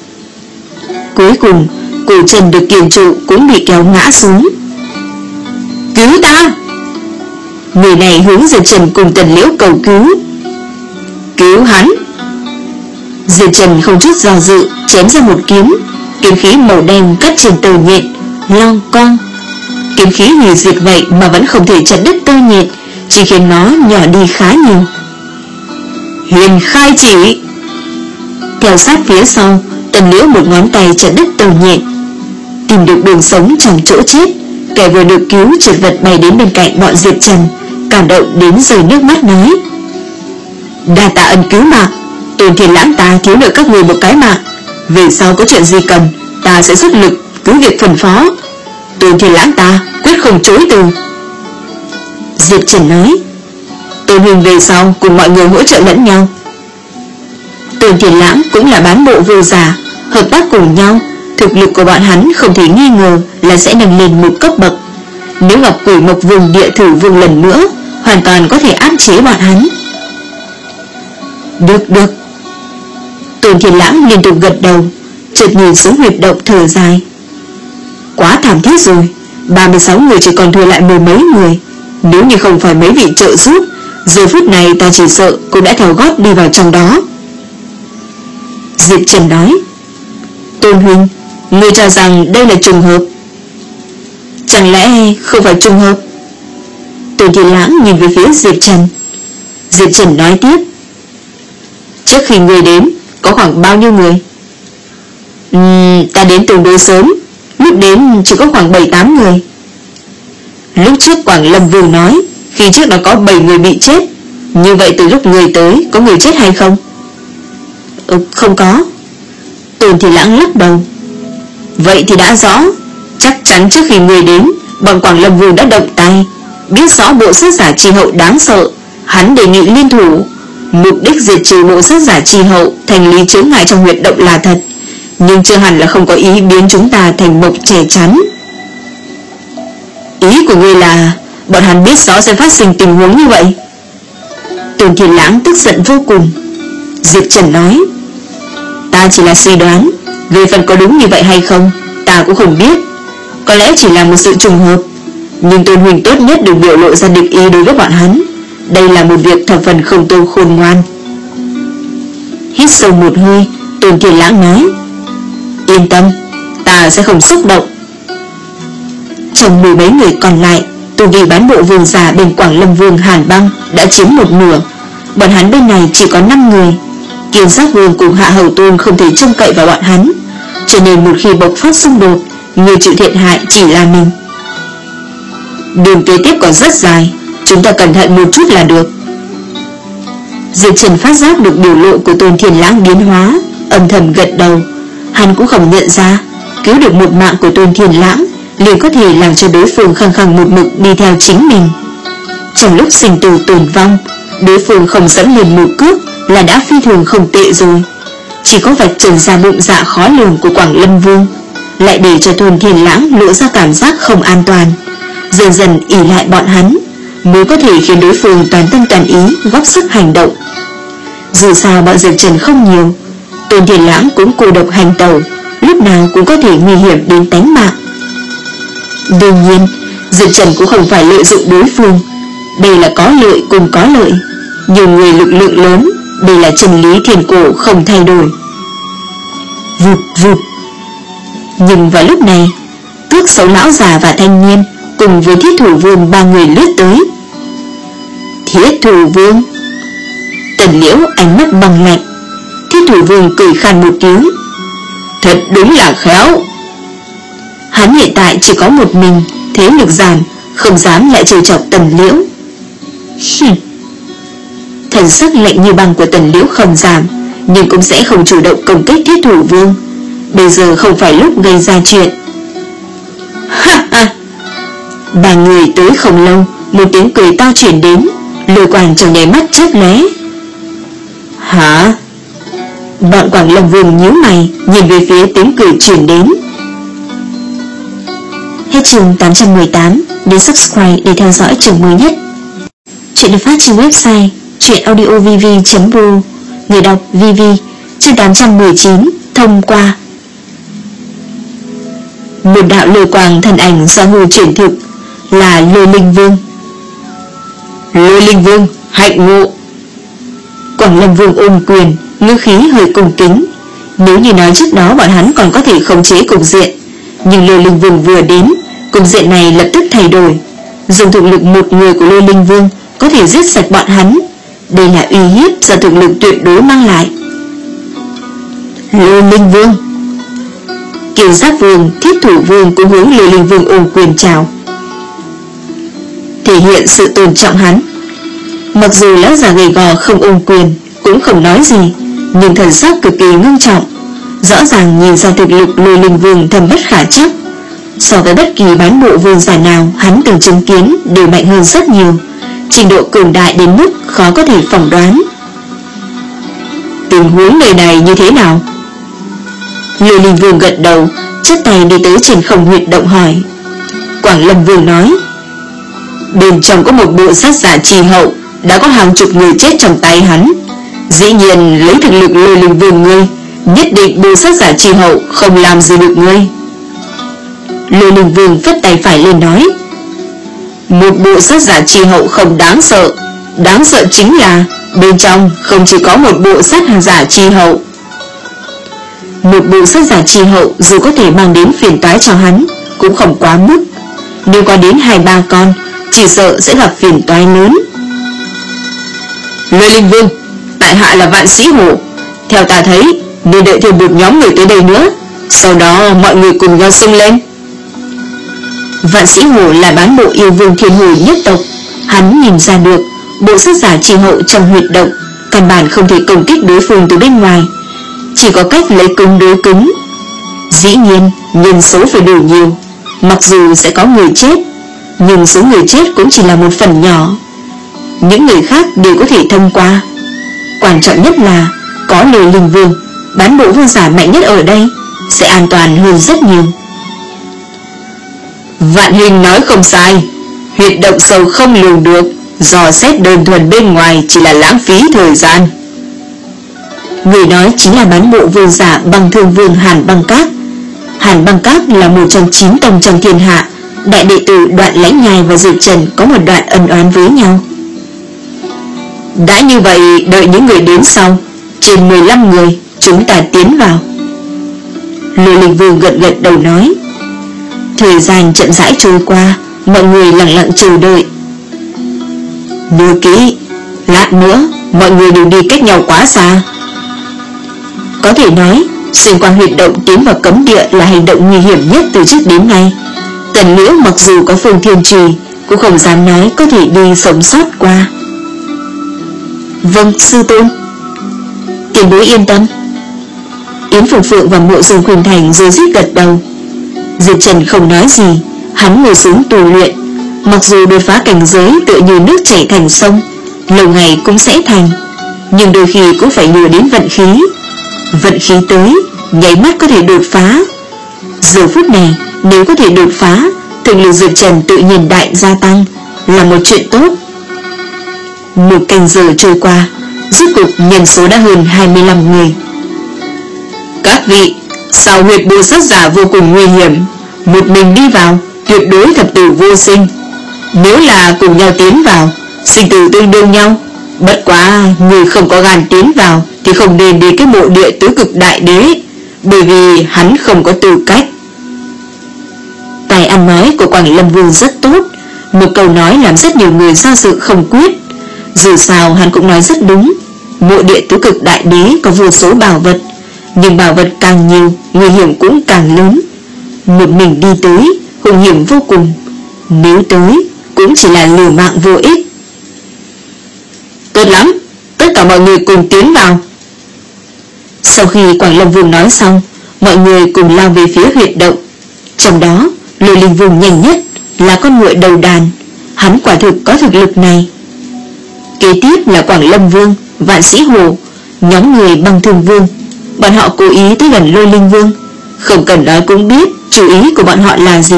Cuối cùng, cổ chân được kiềm trụ cũng bị kéo ngã xuống. Cứu ta! Người này hướng Diệp Trần cùng Tần Liễu cầu cứu. Cứu hắn! Diệp Trần không chút do dự chém ra một kiếm, kiếm khí màu đen cắt trên tơ nhện, long cong. Kiếm khí hủy diệt vậy mà vẫn không thể chặt đứt tơ nhện, chỉ khiến nó nhỏ đi khá nhiều. Huyền khai chỉ! Theo sát phía sau, Tần Liễu một ngón tay chặt đứt tơ nhện. Tìm được đường sống trong chỗ chết, kẻ vừa được cứu chợt vật bay đến bên cạnh bọn Diệp Trần, cảm động đến rơi nước mắt nói. Đa tạ ân cứu mạng, Tôn Thiên Lãng ta cứu được các người một cái mạng, về sau có chuyện gì cần ta sẽ xuất lực cứ việc phân phó. Tôn Thiên Lãng ta quyết không chối từ. Diệp Trần nói. Tôn Huynh về sau cùng mọi người hỗ trợ lẫn nhau. Tôn Thiên Lãng cũng là bán bộ vô giả, hợp tác cùng nhau, thực lực của bọn hắn không thể nghi ngờ là sẽ nâng lên một cấp bậc. Nếu gặp Quỷ Mộc Vương Địa Thử Vương lần nữa, hoàn toàn có thể áp chế bọn hắn. Được được. Tôn Thiên Lãng liên tục gật đầu, chợt nhìn xuống huyệt động thở dài. Quá thảm thiết rồi, ba mươi sáu người chỉ còn thừa lại mười mấy người. Nếu như không phải mấy vị trợ giúp, giờ phút này ta chỉ sợ cũng đã theo gót đi vào trong đó. Diệp Trần nói. Tôn huynh, ngươi cho rằng đây là trùng hợp? Chẳng lẽ không phải trùng hợp? Tôn Thiên Lãng nhìn về phía Diệp Trần. Diệp Trần nói tiếp. Trước khi ngươi đến có khoảng bao nhiêu người? Uhm, ta đến tương đối sớm, lúc đến chỉ có khoảng bảy tám người. Lúc trước Quảng Lâm Vương nói khi trước đã có bảy người bị chết. Như vậy từ lúc người tới có người chết hay không? Ừ, không có. Tôn Thiên Lãng lắc đầu. Vậy thì đã rõ. Chắc chắn trước khi người đến, bọn Quảng Lâm Vương đã động tay. Biết rõ bộ sát giả Chi Hậu đáng sợ, hắn đề nghị liên thủ. Mục đích diệt trừ bộ sát giả Chi Hậu thành lý chướng ngại trong huyệt động là thật, nhưng chưa hẳn là không có ý biến chúng ta thành mộc che chắn. Ý của ngươi là bọn hắn biết rõ sẽ phát sinh tình huống như vậy? Tôn Thiên Lãng tức giận vô cùng. Diệp Trần nói. Ta chỉ là suy đoán, về phần có đúng như vậy hay không ta cũng không biết. Có lẽ chỉ là một sự trùng hợp, nhưng Tôn huynh tốt nhất đừng biểu lộ ra địch ý đối với bọn hắn. Đây là một việc thập phần không tô khôn ngoan. Hít sâu một hơi, Tôn Thiên Lãng nói. Yên tâm, ta sẽ không xúc động. Trong mười mấy người còn lại, tu vi bán bộ vương giả bên Quảng Lâm Vương Hàn Băng đã chiếm một nửa. Bọn hắn bên này chỉ có năm người. Kiên Giác Vương cùng Hạ Hầu Tôn không thể trông cậy vào bọn hắn, cho nên một khi bộc phát xung đột, người chịu thiệt hại chỉ là mình. Đường kế tiếp còn rất dài, chúng ta cẩn thận một chút là được. Diệp Trần phát giác được biểu lộ của Tôn Thiên Lãng biến hóa, âm thầm gật đầu. Hắn cũng không nhận ra cứu được một mạng của Tôn Thiên Lãng liền có thể làm cho đối phương khăng khăng một mực đi theo chính mình. Trong lúc sinh tử tồn vong, đối phương không dẫm lên một cước là đã phi thường không tệ rồi. Chỉ có vạch trần ra bụng dạ khó lường của Quảng Lâm Vương, lại để cho Tôn Thiên Lãng lộ ra cảm giác không an toàn, dần dần ỷ lại bọn hắn, mới có thể khiến đối phương toàn tâm toàn ý góp sức hành động. Dù sao bọn Diệp Trần không nhiều, Tôn Thiên Lãng cũng cô độc hành tẩu, lúc nào cũng có thể nguy hiểm đến tánh mạng. Đương nhiên, Diệp Trần cũng không phải lợi dụng đối phương, đây là có lợi cùng có lợi. Nhiều người lực lượng lớn, đây là chân lý thiên cổ không thay đổi. Vụt vụt. Nhưng vào lúc này, Tước Xấu lão già và thanh niên cùng với Thiết Thủ Vương ba người lướt tới. Thiết Thủ Vương. Tần Liễu ánh mắt băng lạnh. Thiết Thủ Vương cười khan một tiếng. Thật đúng là khéo. Hắn hiện tại chỉ có một mình, thế lực giảm, không dám lại trêu chọc Tần Liễu. Hừm. Thần sắc lạnh như băng của Tần Liễu không giảm, nhưng cũng sẽ không chủ động công kích Thiết Thủ Vương. Bây giờ không phải lúc gây ra chuyện. Ha ha. Ba người tới không lâu, một tiếng cười to chuyển đến, lôi quang trong nháy mắt chớp lóe. Hả? Bọn Quảng Lâm Vương nhíu mày, nhìn về phía tiếng cười chuyển đến. Hết chương tám trăm mười tám, nhấn subscribe để theo dõi chương mới nhất. Chuyện được phát trên website truyệnaudiovv chấm ru. Người đọc vê vê. Chương tám trăm mười chín, thông qua. Một đạo lôi quang thần ảnh do hư chuyển thực, là Lôi Linh Vương. Lôi Linh Vương, hạnh ngộ. Quảng Lâm Vương ôm quyền, ngữ khí hơi cung kính. Nếu như nói trước đó bọn hắn còn có thể khống chế cục diện, nhưng Lôi Linh Vương vừa đến, cục diện này lập tức thay đổi. Dùng thực lực một người của Lôi Linh Vương có thể giết sạch bọn hắn. Đây là uy hiếp do thực lực tuyệt đối mang lại. Lôi Linh Vương. Kiều Giác Vương, Thiết Thủ Vương cũng hướng Lôi Linh Vương ôm quyền chào, thể hiện sự tôn trọng hắn. Mặc dù lão già gầy gò không ôm quyền, cũng không nói gì, nhưng thần sắc cực kỳ ngưng trọng, rõ ràng nhìn ra thực lực Lôi Linh Vương thâm bất khả chắc. So với bất kỳ bán bộ vương giả nào hắn từng chứng kiến đều mạnh hơn rất nhiều, trình độ cường đại đến mức khó có thể phỏng đoán. Tình huống nơi này như thế nào? Lôi Linh Vương gật đầu, chắp tay đi tới trên không huyệt động hỏi. Quảng Lâm Vương nói, bên trong có một bộ sát giả Chi Hậu, đã có hàng chục người chết trong tay hắn. Dĩ nhiên lấy thực lực Lôi Linh Vương ngươi, nhất định bộ sát giả Chi Hậu không làm gì được ngươi. Lôi Linh Vương phất tay phải lên nói, một bộ sát giả Chi Hậu không đáng sợ, đáng sợ chính là bên trong không chỉ có một bộ sát giả Chi Hậu. Một bộ sát giả trì hậu dù có thể mang đến phiền toái cho hắn cũng không quá mức. Nếu có đến hai ba con, chỉ sợ sẽ gặp phiền toái lớn. Lôi Linh Vương, tại hạ là Vạn Sĩ Hổ. Theo ta thấy nên đợi thêm một nhóm người tới đây nữa, sau đó mọi người cùng nhau xông lên. Vạn Sĩ Hổ là bán bộ yêu vương thiên hồi nhất tộc. Hắn nhìn ra được bộ sát giả trì hậu trong huyệt động căn bản không thể công kích đối phương từ bên ngoài, chỉ có cách lấy cứng đối cứng. Dĩ nhiên nhân số phải đủ nhiều. Mặc dù sẽ có người chết, nhưng số người chết cũng chỉ là một phần nhỏ. Những người khác đều có thể thông qua. Quan trọng nhất là có Lôi Linh Vương, bán bộ vương giả mạnh nhất ở đây, sẽ an toàn hơn rất nhiều. Vạn Hình nói không sai, huyệt động sâu không lường được, dò xét đơn thuần bên ngoài chỉ là lãng phí thời gian. Người nói chính là bán bộ vương giả Băng Thương Vương Hàn Băng Các. Hàn Băng Các là một trong chín tông trong thiên hạ. Đại đệ tử Đoạn Lãnh Nhai và Diệp Trần có một đoạn ân oán với nhau. Đã như vậy, đợi những người đến sau, trên mười lăm người chúng ta tiến vào. Lôi Linh Vương gật gật đầu nói. Thời gian chậm rãi trôi qua, mọi người lặng lặng chờ đợi. Nhớ kỹ, lát nữa mọi người đừng đi cách nhau quá xa. Có thể nói xuyên qua huyệt động tiến vào cấm địa là hành động nguy hiểm nhất từ trước đến nay. Tần Liễu mặc dù có Phương Thiên Trì cũng không dám nói có thể đi sống sót qua. Vâng, sư tôn. Tiền bối yên tâm. Yến Phượng Phượng và Mộ Dương Khuynh Thành rối rít gật đầu. Diệp Trần không nói gì, hắn ngồi xuống tu luyện. Mặc dù đột phá cảnh giới tựa như nước chảy thành sông, lâu ngày cũng sẽ thành, nhưng đôi khi cũng phải lừa đến vận khí. Vận khí tới, nháy mắt có thể đột phá. Giờ phút này, nếu có thể đột phá, thực lực Diệp Trần tự nhiên đại gia tăng, là một chuyện tốt. Một canh giờ trôi qua, rốt cục nhân số đã hơn hai mươi lăm người. Các vị, sau huyệt bộ sát giả vô cùng nguy hiểm, một mình đi vào tuyệt đối thập tử vô sinh. Nếu là cùng nhau tiến vào, sinh tử tương đương nhau. Bất quá người không có gan tiến vào thì không nên đi cái mộ địa tứ cực đại đế, bởi vì hắn không có tư cách. Tài ăn nói của Quảng Lâm Vương rất tốt, một câu nói làm rất nhiều người do dự không quyết. Dù sao hắn cũng nói rất đúng. Mộ địa tứ cực đại đế có vô số bảo vật, nhưng bảo vật càng nhiều, nguy hiểm cũng càng lớn. Một mình đi tới, hung hiểm vô cùng. Nếu tới, cũng chỉ là liều mạng vô ích. Tốt lắm, tất cả mọi người cùng tiến vào. Sau khi Quảng Lâm Vương nói xong, mọi người cùng lao về phía huyệt động. Trong đó, Lôi Linh Vương nhanh nhất là con ngựa đầu đàn. Hắn quả thực có thực lực này. Kế tiếp là Quảng Lâm Vương, Vạn Sĩ Hổ, nhóm người Băng Thương Vương. Bọn họ cố ý tới gần Lôi Linh Vương, không cần nói cũng biết chủ ý của bọn họ là gì.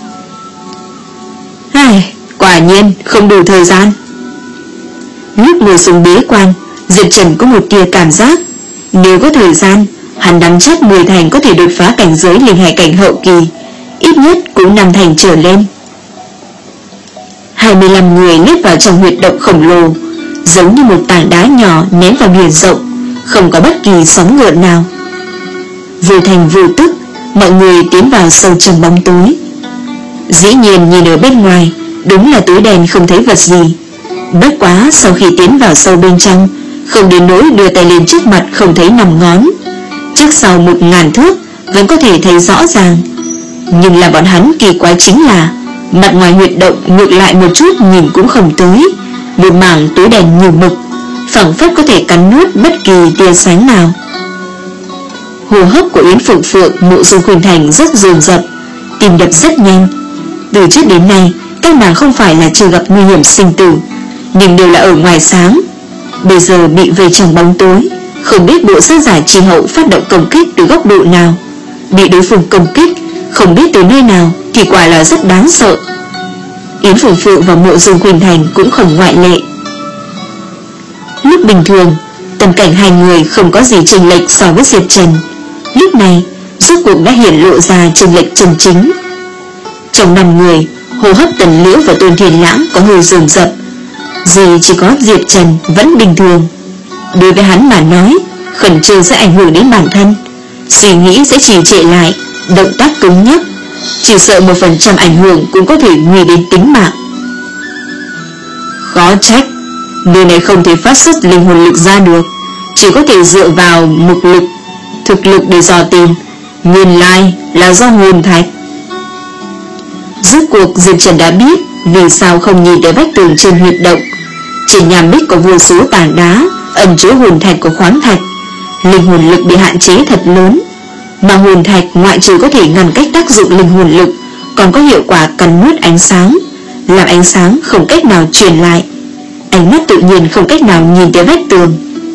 Ai, quả nhiên không đủ thời gian. Lúc ngồi xuống bế quan, Diệp Trần có một tia cảm giác, nếu có thời gian, hắn nắm chắc mười thành có thể đột phá cảnh giới linh hải cảnh hậu kỳ, ít nhất cũng năm thành trở lên. hai mươi lăm người lướt vào trong huyệt động khổng lồ, giống như một tảng đá nhỏ ném vào biển rộng, không có bất kỳ sóng gợn nào. Vô thành vô tức, mọi người tiến vào sâu trong bóng tối. Dĩ nhiên nhìn ở bên ngoài, đúng là tối đen không thấy vật gì. Bất quá sau khi tiến vào sâu bên trong, không đến nỗi đưa tay lên trước mặt không thấy nằm ngón, trước sau một ngàn thước vẫn có thể thấy rõ ràng. Nhưng là bọn hắn kỳ quái chính là mặt ngoài huyệt động ngược lại một chút nhìn cũng không tới, một mảng tối đen như mực, phảng phất có thể cắn nuốt bất kỳ tia sáng nào. Hô hấp của Yến Phượng Phượng, Mộ Dương Khuynh Thành rất dồn dập, tim đập rất nhanh. Từ trước đến nay, các nàng không phải là chưa gặp nguy hiểm sinh tử, nhưng đều là ở ngoài sáng. Bây giờ bị vây trong bóng tối, không biết bộ sát giả trì hậu phát động công kích từ góc độ nào, bị đối phương công kích không biết từ nơi nào thì quả là rất đáng sợ. Yến Phượng Phượng và Mộ Dương Khuynh Thành cũng không ngoại lệ. Lúc bình thường, tâm cảnh hai người không có gì chênh lệch so với Diệp Trần, lúc này rốt cuộc đã hiện lộ ra chênh lệch chân chính. Trong năm người, hô hấp Tần Liễu và Tôn Thiền Lãng có hơi dồn dập, gì chỉ có Diệp Trần vẫn bình thường. Đối với hắn mà nói, khẩn trương sẽ ảnh hưởng đến bản thân, Suy nghĩ sẽ trì trệ lại, động tác cứng nhắc, chỉ sợ một phần trăm ảnh hưởng cũng có thể nguy đến tính mạng. Khó trách nơi này không thể phát xuất linh hồn lực ra được, chỉ có thể dựa vào mục lực, thực lực để dò tìm. Nguyên lai là do hồn thạch. Rốt cuộc Diệp Trần đã biết vì sao không nhìn tới vách tường trên huyệt động. Trên nham bích có vô số tảng đá ẩn chứa hồn thạch của khoáng thạch. Linh hồn lực bị hạn chế thật lớn, mà hồn thạch ngoại trừ có thể ngăn cách tác dụng linh hồn lực, còn có hiệu quả cắn nuốt ánh sáng, làm ánh sáng không cách nào truyền lại. Ánh mắt tự nhiên không cách nào nhìn tới vách tường.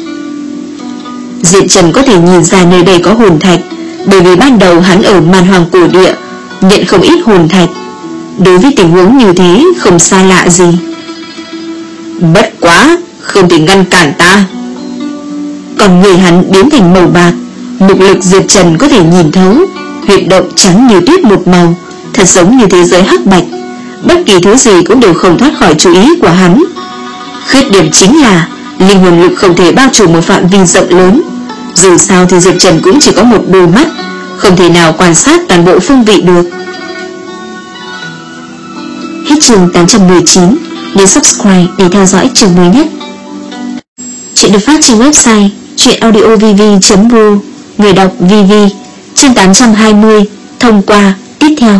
Diệp Trần có thể nhìn ra nơi đây có hồn thạch, bởi vì ban đầu hắn ở Man Hoàng cổ địa nhận không ít hồn thạch. Đối với tình huống như thế không xa lạ gì. Bất quá không thể ngăn cản ta. Còn người hắn biến thành màu bạc, mục lực Diệp Trần có thể nhìn thấu. Huyệt động trắng như tuyết một màu, thật giống như thế giới hắc bạch, bất kỳ thứ gì cũng đều không thoát khỏi chú ý của hắn. Khuyết điểm chính là linh hồn lực không thể bao trùm một phạm vi rộng lớn. Dù sao thì Diệp Trần cũng chỉ có một đôi mắt, không thể nào quan sát toàn bộ phương vị được. Hết chương tám trăm mười chín. Nhớ subscribe để theo dõi chương mới nhất. Chuyện được phát trên website chuyenaudiovv chấm ru. Người đọc vê vê. Chương tám trăm hai mươi. Thông qua. Tiếp theo.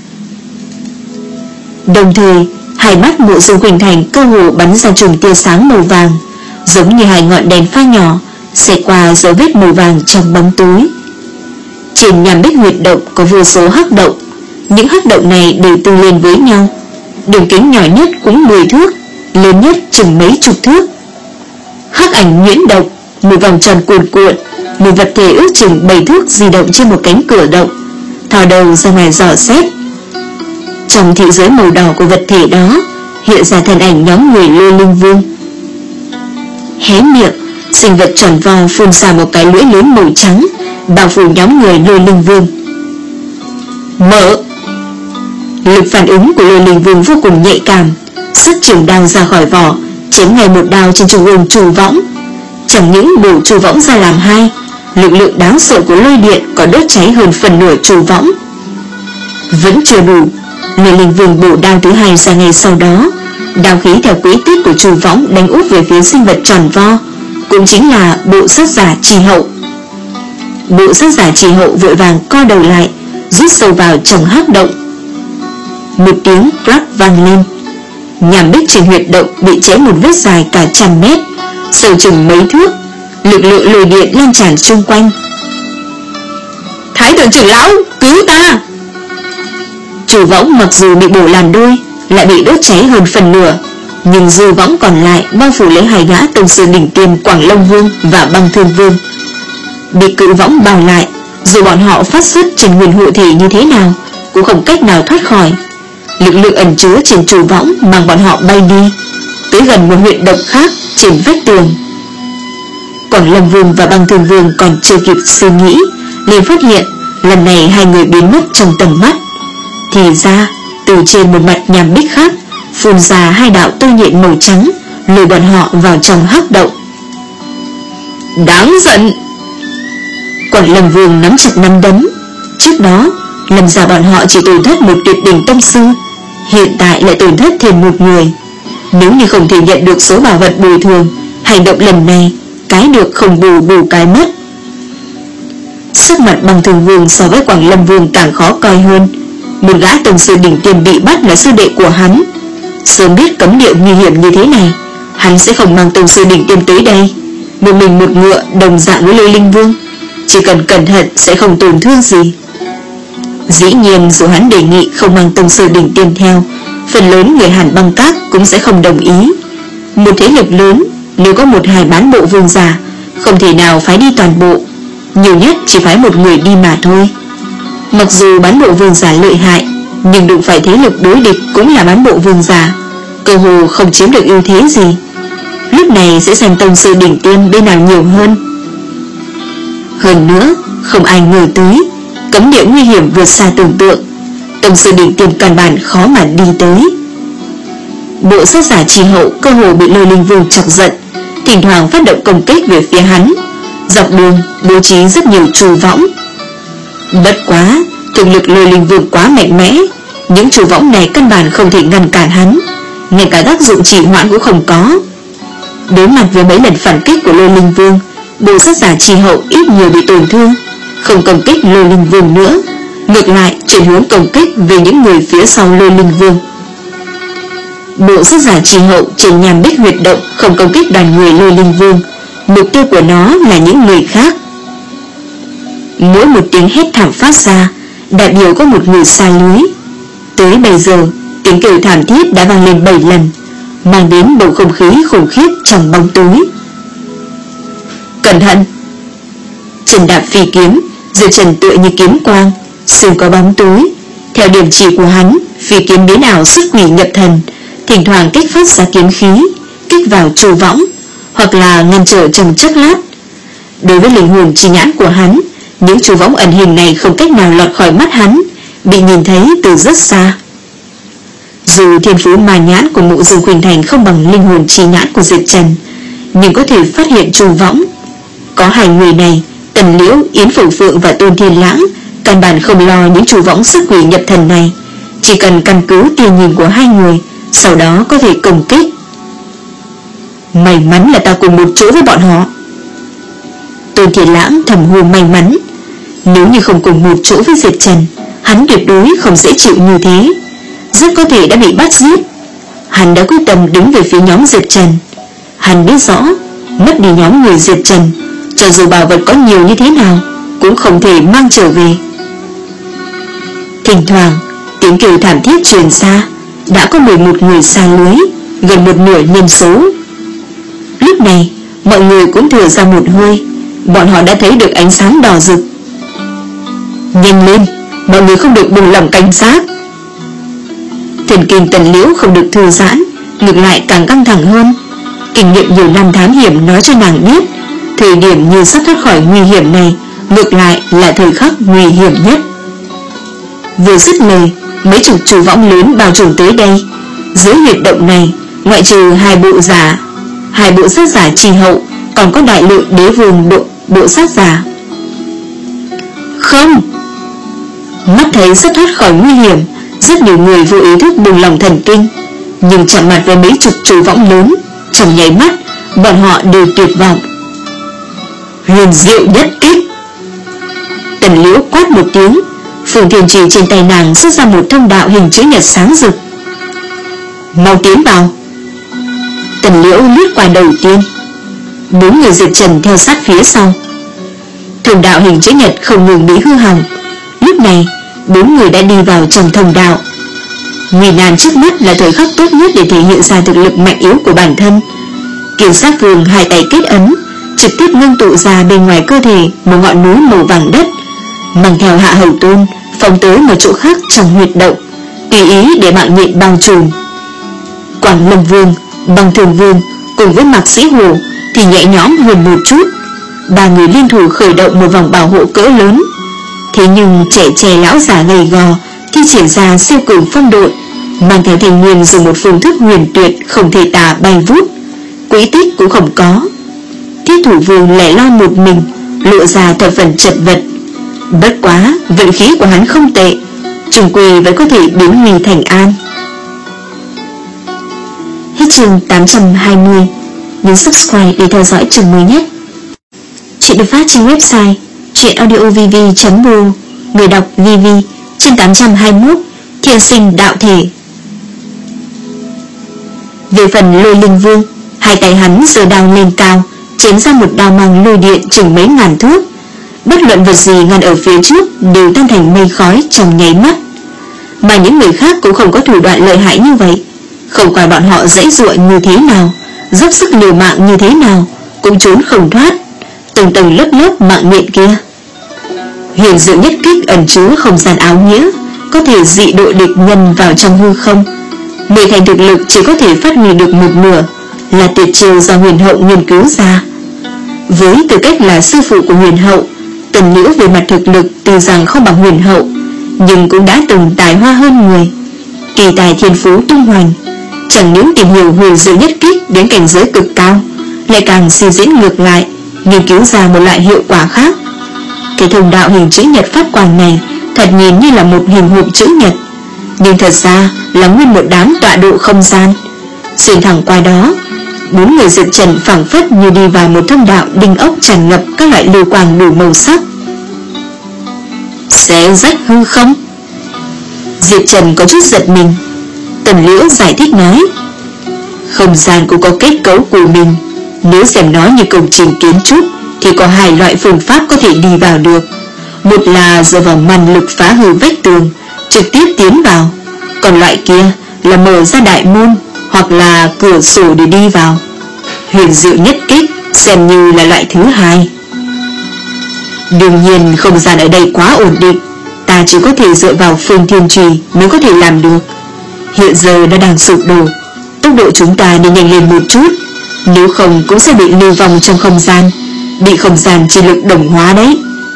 Đồng thời, hai mắt Mộ Dung Khuynh Thành cơ hồ bắn ra chùm tia sáng màu vàng, giống như hai ngọn đèn pha nhỏ xẹt qua dấu vết màu vàng trong bóng tối. Trên nham bích huyệt động có vô số hắc động, những hắc động này đều tương liên với nhau. Đường kính nhỏ nhất cũng mười thước, lớn nhất chừng mấy chục thước. Hắc ảnh nhuyễn động, một vòng tròn cuồn cuộn, một vật thể ước chừng bảy thước di động trên một cánh cửa động, thò đầu ra ngoài dò xét. Trong thị giới màu đỏ của vật thể đó hiện ra thân ảnh nhóm người Lôi Linh Vương. Hé miệng, sinh vật tròn vo phun ra một cái lưỡi lớn màu trắng, bao phủ nhóm người Lôi Linh Vương. Mở! Lực phản ứng của Lôi Linh Vương vô cùng nhạy cảm, sức trường đao ra khỏi vỏ, chém ngay một đao trên trung ương trù võng. Chẳng những bổ trù võng ra làm hai, lực lượng đáng sợ của lôi điện còn đốt cháy hơn phần nửa trù võng. Vẫn chưa đủ, Lôi Linh Vương bổ đao thứ hai ra ngay sau đó, đao khí theo quỹ tích của trù võng đánh úp về phía sinh vật tròn vo, cũng chính là bộ sát giả Trì Hậu. Bộ sát giả Trì Hậu vội vàng co đầu lại, rút sâu vào trong hắc động. Một tiếng crack vang lên, nham bích trên huyệt động bị chém một vết dài cả trăm mét, sâu chừng mấy thước, lực lượng lôi điện lan tràn xung quanh. Thái thượng trưởng lão, cứu ta! Chủ võng mặc dù bị bổ làm đôi, lại bị đốt cháy hơn phần nửa, nhưng dư võng còn lại bao phủ lấy hai gã tông sư đỉnh tiêm Quảng Long Vương và Băng Thương Vương. Bị cự võng bao lại, dù bọn họ phát xuất trên nguyên hộ thể như thế nào cũng không cách nào thoát khỏi. Lực lượng ẩn chứa trên chủ võng mang bọn họ bay đi tới gần một huyệt động khác trên vách tường. Quảng Long Vương và Băng Thương Vương còn chưa kịp suy nghĩ, liền phát hiện lần này hai người biến mất trong tầm mắt. Thì ra từ trên một mặt nham bích khác phun ra hai đạo tơ nhện màu trắng, lôi bọn họ vào trong hắc động. Đáng giận! Quảng Lâm Vương nắm chặt nắm đấm. Trước đó Lâm gia bọn họ chỉ tổn thất một tuyệt đỉnh tông sư, hiện tại lại tổn thất thêm một người. Nếu như không thể nhận được số bảo vật bồi thường, hành động lần này cái được không bù bù cái mất. Sắc mặt Băng Thương Vương so với Quảng Lâm Vương càng khó coi hơn. Một gã tông sư đỉnh tiêm bị bắt là sư đệ của hắn. Sớm biết cấm địa nguy hiểm như thế này, hắn sẽ không mang tông sư đỉnh tiêm tới đây. Một mình một ngựa đồng dạng với Lôi Linh Vương, chỉ cần cẩn thận sẽ không tổn thương gì. Dĩ nhiên dù hắn đề nghị không mang tông sư đỉnh tiêm theo, phần lớn người Hàn Băng Các cũng sẽ không đồng ý. Một thế lực lớn nếu có một hai bán bộ vương giả, không thể nào phái đi toàn bộ, nhiều nhất chỉ phái một người đi mà thôi. Mặc dù bán bộ vương giả lợi hại, nhưng đụng phải thế lực đối địch cũng là bán bộ vương giả, cơ hồ không chiếm được ưu thế gì. Lúc này sẽ xem tông sư đỉnh tiêm bên nào nhiều hơn. Hơn nữa, không ai ngờ tới cấm địa nguy hiểm vượt xa tưởng tượng, tông sư đỉnh tiêm căn bản khó mà đi tới. Bộ sát giả Trì Hậu cơ hồ bị Lôi Linh Vương chọc giận, thỉnh thoảng phát động công kích về phía hắn. Dọc đường bố trí rất nhiều trù võng, Bất quá, thực lực Lôi Linh Vương quá mạnh mẽ, những chủ võng này căn bản không thể ngăn cản hắn, ngay cả tác dụng trì hoãn cũng không có. Đối mặt với mấy lần phản kích của Lôi Linh Vương, bộ sát giả Trì Hậu ít nhiều bị tổn thương, không công kích Lôi Linh Vương nữa, ngược lại chuyển hướng công kích về những người phía sau Lôi Linh Vương. Bộ sát giả Trì Hậu trên nhằm Bích huyệt động không công kích đoàn người Lôi Linh Vương, mục tiêu của nó là những người khác. Mỗi một tiếng hét thảm phát ra, đại biểu có một người xa lưới. Tới bây giờ, tiếng kêu thảm thiết đã vang lên bảy lần, mang đến bầu không khí khủng khiếp trong bóng tối. Cẩn thận! Trần đạp phi kiếm, dưới trần tựa như kiếm quang, xuyên có bóng tối. Theo điểm chỉ của hắn, phi kiếm biến ảo xuất quỷ nhập thần, thỉnh thoảng kích phát ra kiếm khí, kích vào trù võng, hoặc là ngăn trở trong chốc lát. Đối với linh hồn chi nhãn của hắn, những trù võng ẩn hình này không cách nào lọt khỏi mắt hắn, bị nhìn thấy từ rất xa. Dù thiên phú mà nhãn của Mộ Dương Khuynh Thành không bằng linh hồn chi nhãn của Diệp Trần, nhưng có thể phát hiện trù võng. Có hai người này, Tần Liễu, Yến Phượng Phượng và Tôn Thiên Lãng, căn bản không lo những trù võng xuất quỷ nhập thần này, chỉ cần căn cứ tia nhìn của hai người, sau đó có thể công kích. May mắn là ta cùng một chỗ với bọn họ. Tôn Thiên Lãng thầm hô may mắn. Nếu như không cùng một chỗ với Diệp Trần, hắn tuyệt đối không dễ chịu như thế, rất có thể đã bị bắt giết. Hắn đã quyết tâm đứng về phía nhóm Diệp Trần. Hắn biết rõ, mất đi nhóm người Diệp Trần, cho dù bảo vật có nhiều như thế nào cũng không thể mang trở về. Thỉnh thoảng tiếng kêu thảm thiết truyền xa, đã có mười một người xa lưới, gần một nửa nhân số. Lúc này mọi người cũng thở ra một hơi, bọn họ đã thấy được ánh sáng đỏ rực. Nhanh lên, mọi người không được buông lỏng cảnh giác. Thần kinh Tần Liễu không được thư giãn, ngược lại càng căng thẳng hơn. Kinh nghiệm nhiều năm thám hiểm nói cho nàng biết, thời điểm như sắp thoát khỏi nguy hiểm này, ngược lại là thời khắc nguy hiểm nhất. Vừa dứt lời, mấy chục chủ võng lớn bao trùm tới đây. Dưới huyệt động này, ngoại trừ hai bộ giả, hai bộ sát giả Trì Hậu, còn có đại lượng đế vương bộ, bộ sát giả. Không! Mắt thấy sắp thoát khỏi nguy hiểm, rất nhiều người vô ý thức buông lòng thần kinh, nhưng chạm mặt với mấy chục chủ võng lớn, trong nháy mắt bọn họ đều tuyệt vọng. Huyền diệu nhất kích! Tần Liễu quát một tiếng, Phượng Thiên Trì trên tay nàng xuất ra một thông đạo hình chữ nhật sáng rực. Mau tiến vào! Tần Liễu lướt qua đầu tiên, bốn người Diệp Trần theo sát phía sau. Thông đạo hình chữ nhật không ngừng bị hư hỏng. Lúc này bốn người đã đi vào trong thông đạo. Nguy nan trước mắt là thời khắc tốt nhất để thể hiện ra thực lực mạnh yếu của bản thân. Kiều Sát Vương hai tay kết ấn, trực tiếp ngưng tụ ra bên ngoài cơ thể một ngọn núi màu vàng đất, mang theo Hạ Hầu Tôn phóng tới một chỗ khác trong huyệt động, tùy ý để mạng nhện bao trùm. Quảng Lâm Vương, Băng Thường Vương cùng với Mạc Sĩ Hồ thì nhẹ nhõm hơn một chút. Ba người liên thủ khởi động một vòng bảo hộ cỡ lớn. Thế nhưng trẻ trẻ lão già gầy gò thi triển ra siêu cường phong độ, mang theo thành nguyên dùng một phương thức huyền tuyệt không thể tả bay vút, quỹ tích cũng không có. Thiết Thủ Vương lẻ loi một mình, lộ ra thập phần chật vật. Bất quá vận khí của hắn không tệ, trùng quy vẫn có thể biến nguy thành an. Hết chương tám trăm hai mươi. Nhấn subscribe để theo dõi chương mới nhất. Chuyện được phát trên website truyện audio v v chấm bu. Người đọc vê vê. Chương tám trăm hai mươi mốt. Thiên sinh đạo thể. Về phần Lôi Linh Vương, hai tay hắn giơ đao lên cao, chém ra một đao mang lôi điện chừng mấy ngàn thước. Bất luận vật gì ngăn ở phía trước đều tan thành mây khói trong nháy mắt. Mà những người khác cũng không có thủ đoạn lợi hại như vậy. Không coi bọn họ dãy dụa như thế nào, dốc sức liều mạng như thế nào, cũng trốn không thoát từng tầng lớp lớp mạng nhện kia. Huyền diệu nhất kích ẩn chứa không gian áo nghĩa, có thể dị độ địch nhân vào trong hư không. Mười thành thực lực chỉ có thể phát huy được một nửa, là tuyệt chiêu do Huyền Hậu nghiên cứu ra. Với tư cách là sư phụ của Huyền Hậu, Tần Liễu về mặt thực lực tuy rằng không bằng Huyền Hậu, nhưng cũng đã từng tài hoa hơn người, kỳ tài thiên phú tung hoành. Chẳng những tìm hiểu huyền diệu nhất kích đến cảnh giới cực cao, lại càng suy diễn ngược lại, nghiên cứu ra một loại hiệu quả khác. cái thông đạo hình chữ nhật phát quang này thật nhìn như là một hình hộp chữ nhật, nhưng thật ra là nguyên một đám tọa độ không gian. Xuyên thẳng qua đó, bốn người Diệp Trần phảng phất như đi vào một thông đạo đinh ốc tràn ngập các loại lưu quang đủ màu sắc. Xé rách hư không? Diệp Trần có chút giật mình. Tần Liễu giải thích nói, không gian cũng có kết cấu của mình. Nếu xem nó như công trình kiến trúc thì có hai loại phương pháp có thể đi vào được. Một là dựa vào màn lực phá hư vách tường, trực tiếp tiến vào. Còn loại kia là mở ra đại môn hoặc là cửa sổ để đi vào. Huyền diệu nhất kích xem như là loại thứ hai. Đương nhiên không gian ở đây quá ổn định, ta chỉ có thể dựa vào phương thiên trì mới có thể làm được. Hiện giờ nó đang sụp đổ, tốc độ chúng ta nên nhanh lên một chút, nếu không cũng sẽ bị lưu vong trong không gian, bị không gian chi lực đồng hóa đấy.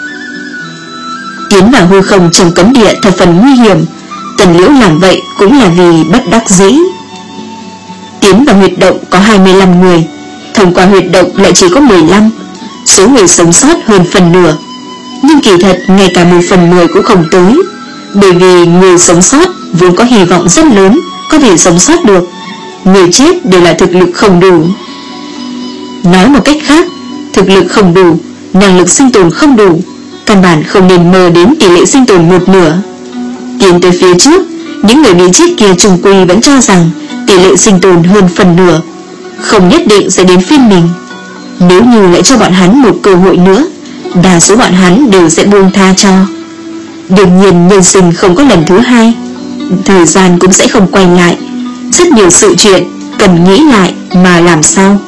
Tiến vào hư không trong cấm địa thật phần nguy hiểm. Tần Liễu làm vậy cũng là vì bất đắc dĩ. Tiến vào huyệt động có hai mươi lăm người, thông qua huyệt động lại chỉ có mười lăm. Số người sống sót hơn phần nửa, nhưng kỳ thật ngay cả một phần mười cũng không tới. Bởi vì người sống sót vốn có hy vọng rất lớn có thể sống sót được, người chết đều là thực lực không đủ. Nói một cách khác, thực lực không đủ, năng lực sinh tồn không đủ, căn bản không nên mơ đến tỷ lệ sinh tồn một nửa. Tiến tới phía trước, những người bị chết kia trùng quy vẫn cho rằng tỷ lệ sinh tồn hơn phần nửa, không nhất định sẽ đến phiên mình. Nếu như lại cho bọn hắn một cơ hội nữa, đa số bọn hắn đều sẽ buông tha cho. Đương nhiên nhân sinh không có lần thứ hai, thời gian cũng sẽ không quay lại. Rất nhiều sự chuyện cần nghĩ lại mà làm sao.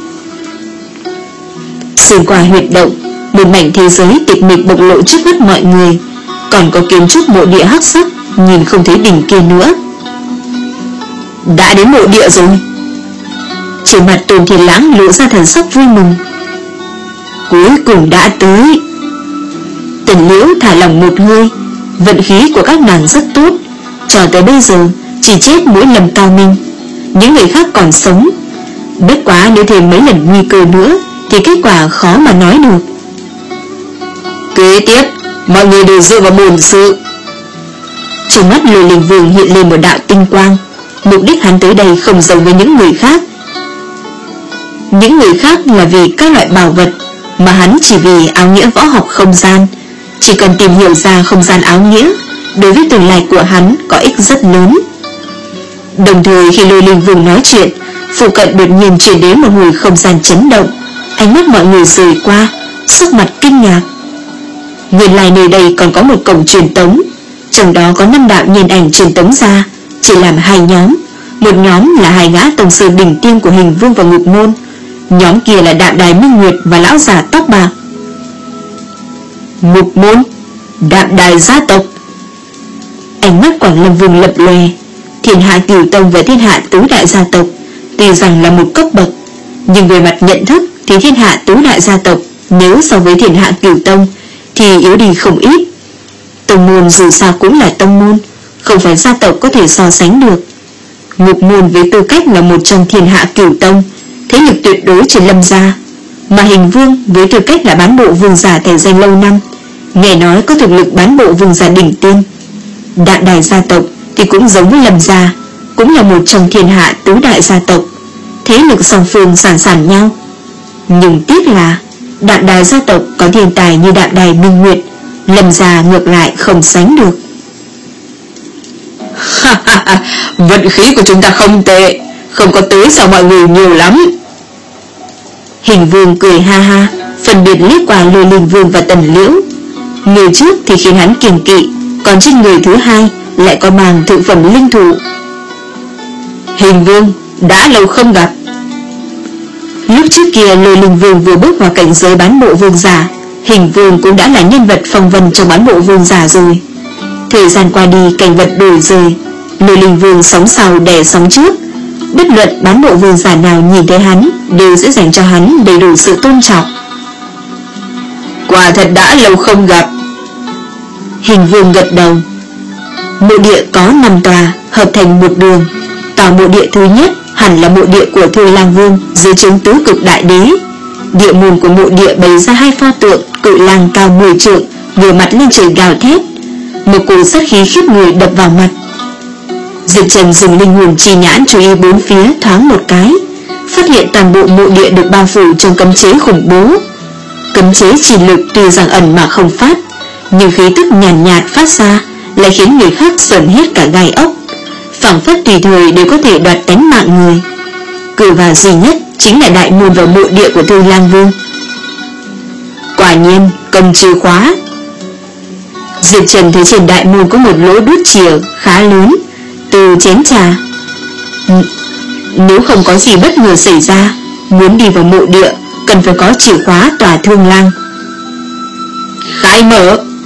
Xuyên qua huyệt động, một mảnh thế giới tịch mịch bộc lộ trước mắt mọi người. Còn có kiến trúc mộ địa hắc sắc, nhìn không thấy đỉnh kia nữa. Đã đến mộ địa rồi. Trên mặt Tôn Thiên Lãng lộ ra thần sắc vui mừng. Cuối cùng đã tới. Tần Liễu thả lòng một hơi. Vận khí của các nàng rất tốt, cho tới bây giờ chỉ chết mỗi lần Cao Minh, những người khác còn sống. Bất quá nếu thêm mấy lần nguy cơ nữa thì kết quả khó mà nói được. Kế tiếp mọi người đều dựa vào bổn sự. Trong mắt Lôi Linh Vương hiện lên một đạo tinh quang. Mục đích hắn tới đây không giống với những người khác. Những người khác là vì các loại bảo vật, mà hắn chỉ vì áo nghĩa võ học không gian. Chỉ cần tìm hiểu ra không gian áo nghĩa, đối với tương lai của hắn có ích rất lớn. Đồng thời khi Lôi Linh Vương nói chuyện, phụ cận đột nhiên truyền đến một hồi không gian chấn động. Ánh mắt mọi người rời qua, sắc mặt kinh ngạc. Nguyên lai nơi đây còn có một cổng truyền tống, trong đó có năm đạo nhiên ảnh truyền tống ra, chỉ làm hai nhóm. Một nhóm là hai gã tổng sư đỉnh tiêm của Hình Vương và Ngục Môn, nhóm kia là Đạm Đài Minh Nguyệt và lão già tóc bạc. Ngục Môn, Đạm Đài gia tộc. Ánh mắt Quảng Lâm Vương lập lòe. Thiên Hạ Cửu Tông và Thiên Hạ Tứ Đại gia tộc tuy rằng là một cấp bậc, nhưng về mặt nhận thức thì Thiên Hạ Tứ Đại gia tộc nếu so với Thiên Hạ Cửu Tông thì yếu đi không ít. Tông môn dù sao cũng là tông môn, không phải gia tộc có thể so sánh được. Ngục Môn với tư cách là một trong Thiên Hạ Cửu Tông, thế lực tuyệt đối trên Lâm gia, mà Hình Vương với tư cách là bán bộ vương giả thành danh lâu năm, nghe nói có thực lực bán bộ vương giả đỉnh tiên. Đạm Đài gia tộc thì cũng giống với Lâm gia, cũng là một trong Thiên Hạ Tứ Đại gia tộc, thế lực song phương sàn sàn nhau. Nhưng tiếc là Đạm Đài gia tộc có thiên tài như Đạm Đài Minh Nguyệt, Lâm gia ngược lại không sánh được. Vận khí của chúng ta không tệ, không có tới sao mọi người nhiều lắm. Hình Vương cười ha ha, phân biệt liếc qua Lôi Linh Vương và Tần Liễu. Người trước thì khiến hắn kiêng kỵ, còn trên người thứ hai lại có màng thượng phẩm linh thụ. Hình Vương, đã lâu không gặp. Lúc trước kia Lôi Linh Vương vừa bước vào cảnh giới bán bộ vương giả, Hình Vương cũng đã là nhân vật phong vân trong bán bộ vương giả rồi. Thời gian qua đi, cảnh vật đổi rời, Lôi Linh Vương sóng sau đè sóng trước. Bất luận bán bộ vương giả nào nhìn thấy hắn đều sẽ dành cho hắn đầy đủ sự tôn trọng. Quả thật đã lâu không gặp. Hình Vương gật đầu. Mộ địa có năm tòa hợp thành một đường. Tòa mộ địa thứ nhất hẳn là mộ địa của Thương Lang Vương dưới trướng Tứ Cực Đại Đế. Địa môn của mộ địa bày ra hai pho tượng cự lang cao mười trượng, ngửa mặt lên trời gào thét. Một cỗ sát khí khiếp người đập vào mặt. Diệp Trần dùng linh hồn chi nhãn chú ý bốn phía thoáng một cái, phát hiện toàn bộ mộ địa được bao phủ trong cấm chế khủng bố. Cấm chế chỉ lực tuy rằng ẩn mà không phát, nhưng khí tức nhàn nhạt, nhạt phát ra lại khiến người khác sởn hết cả gai ốc, phảng phất tùy thời đều có thể đoạt tánh mạng người. Cửa vào duy nhất chính là đại môn vào mộ địa của Thương Lang Vương. Quả nhiên cầm chìa khóa. Diệp Trần thấy trên đại môn có một lỗ đút chìa khá lớn từ chén trà. Nếu không có gì bất ngờ xảy ra, muốn đi vào mộ địa cần phải có chìa khóa tòa Thương Lang. Khai mở.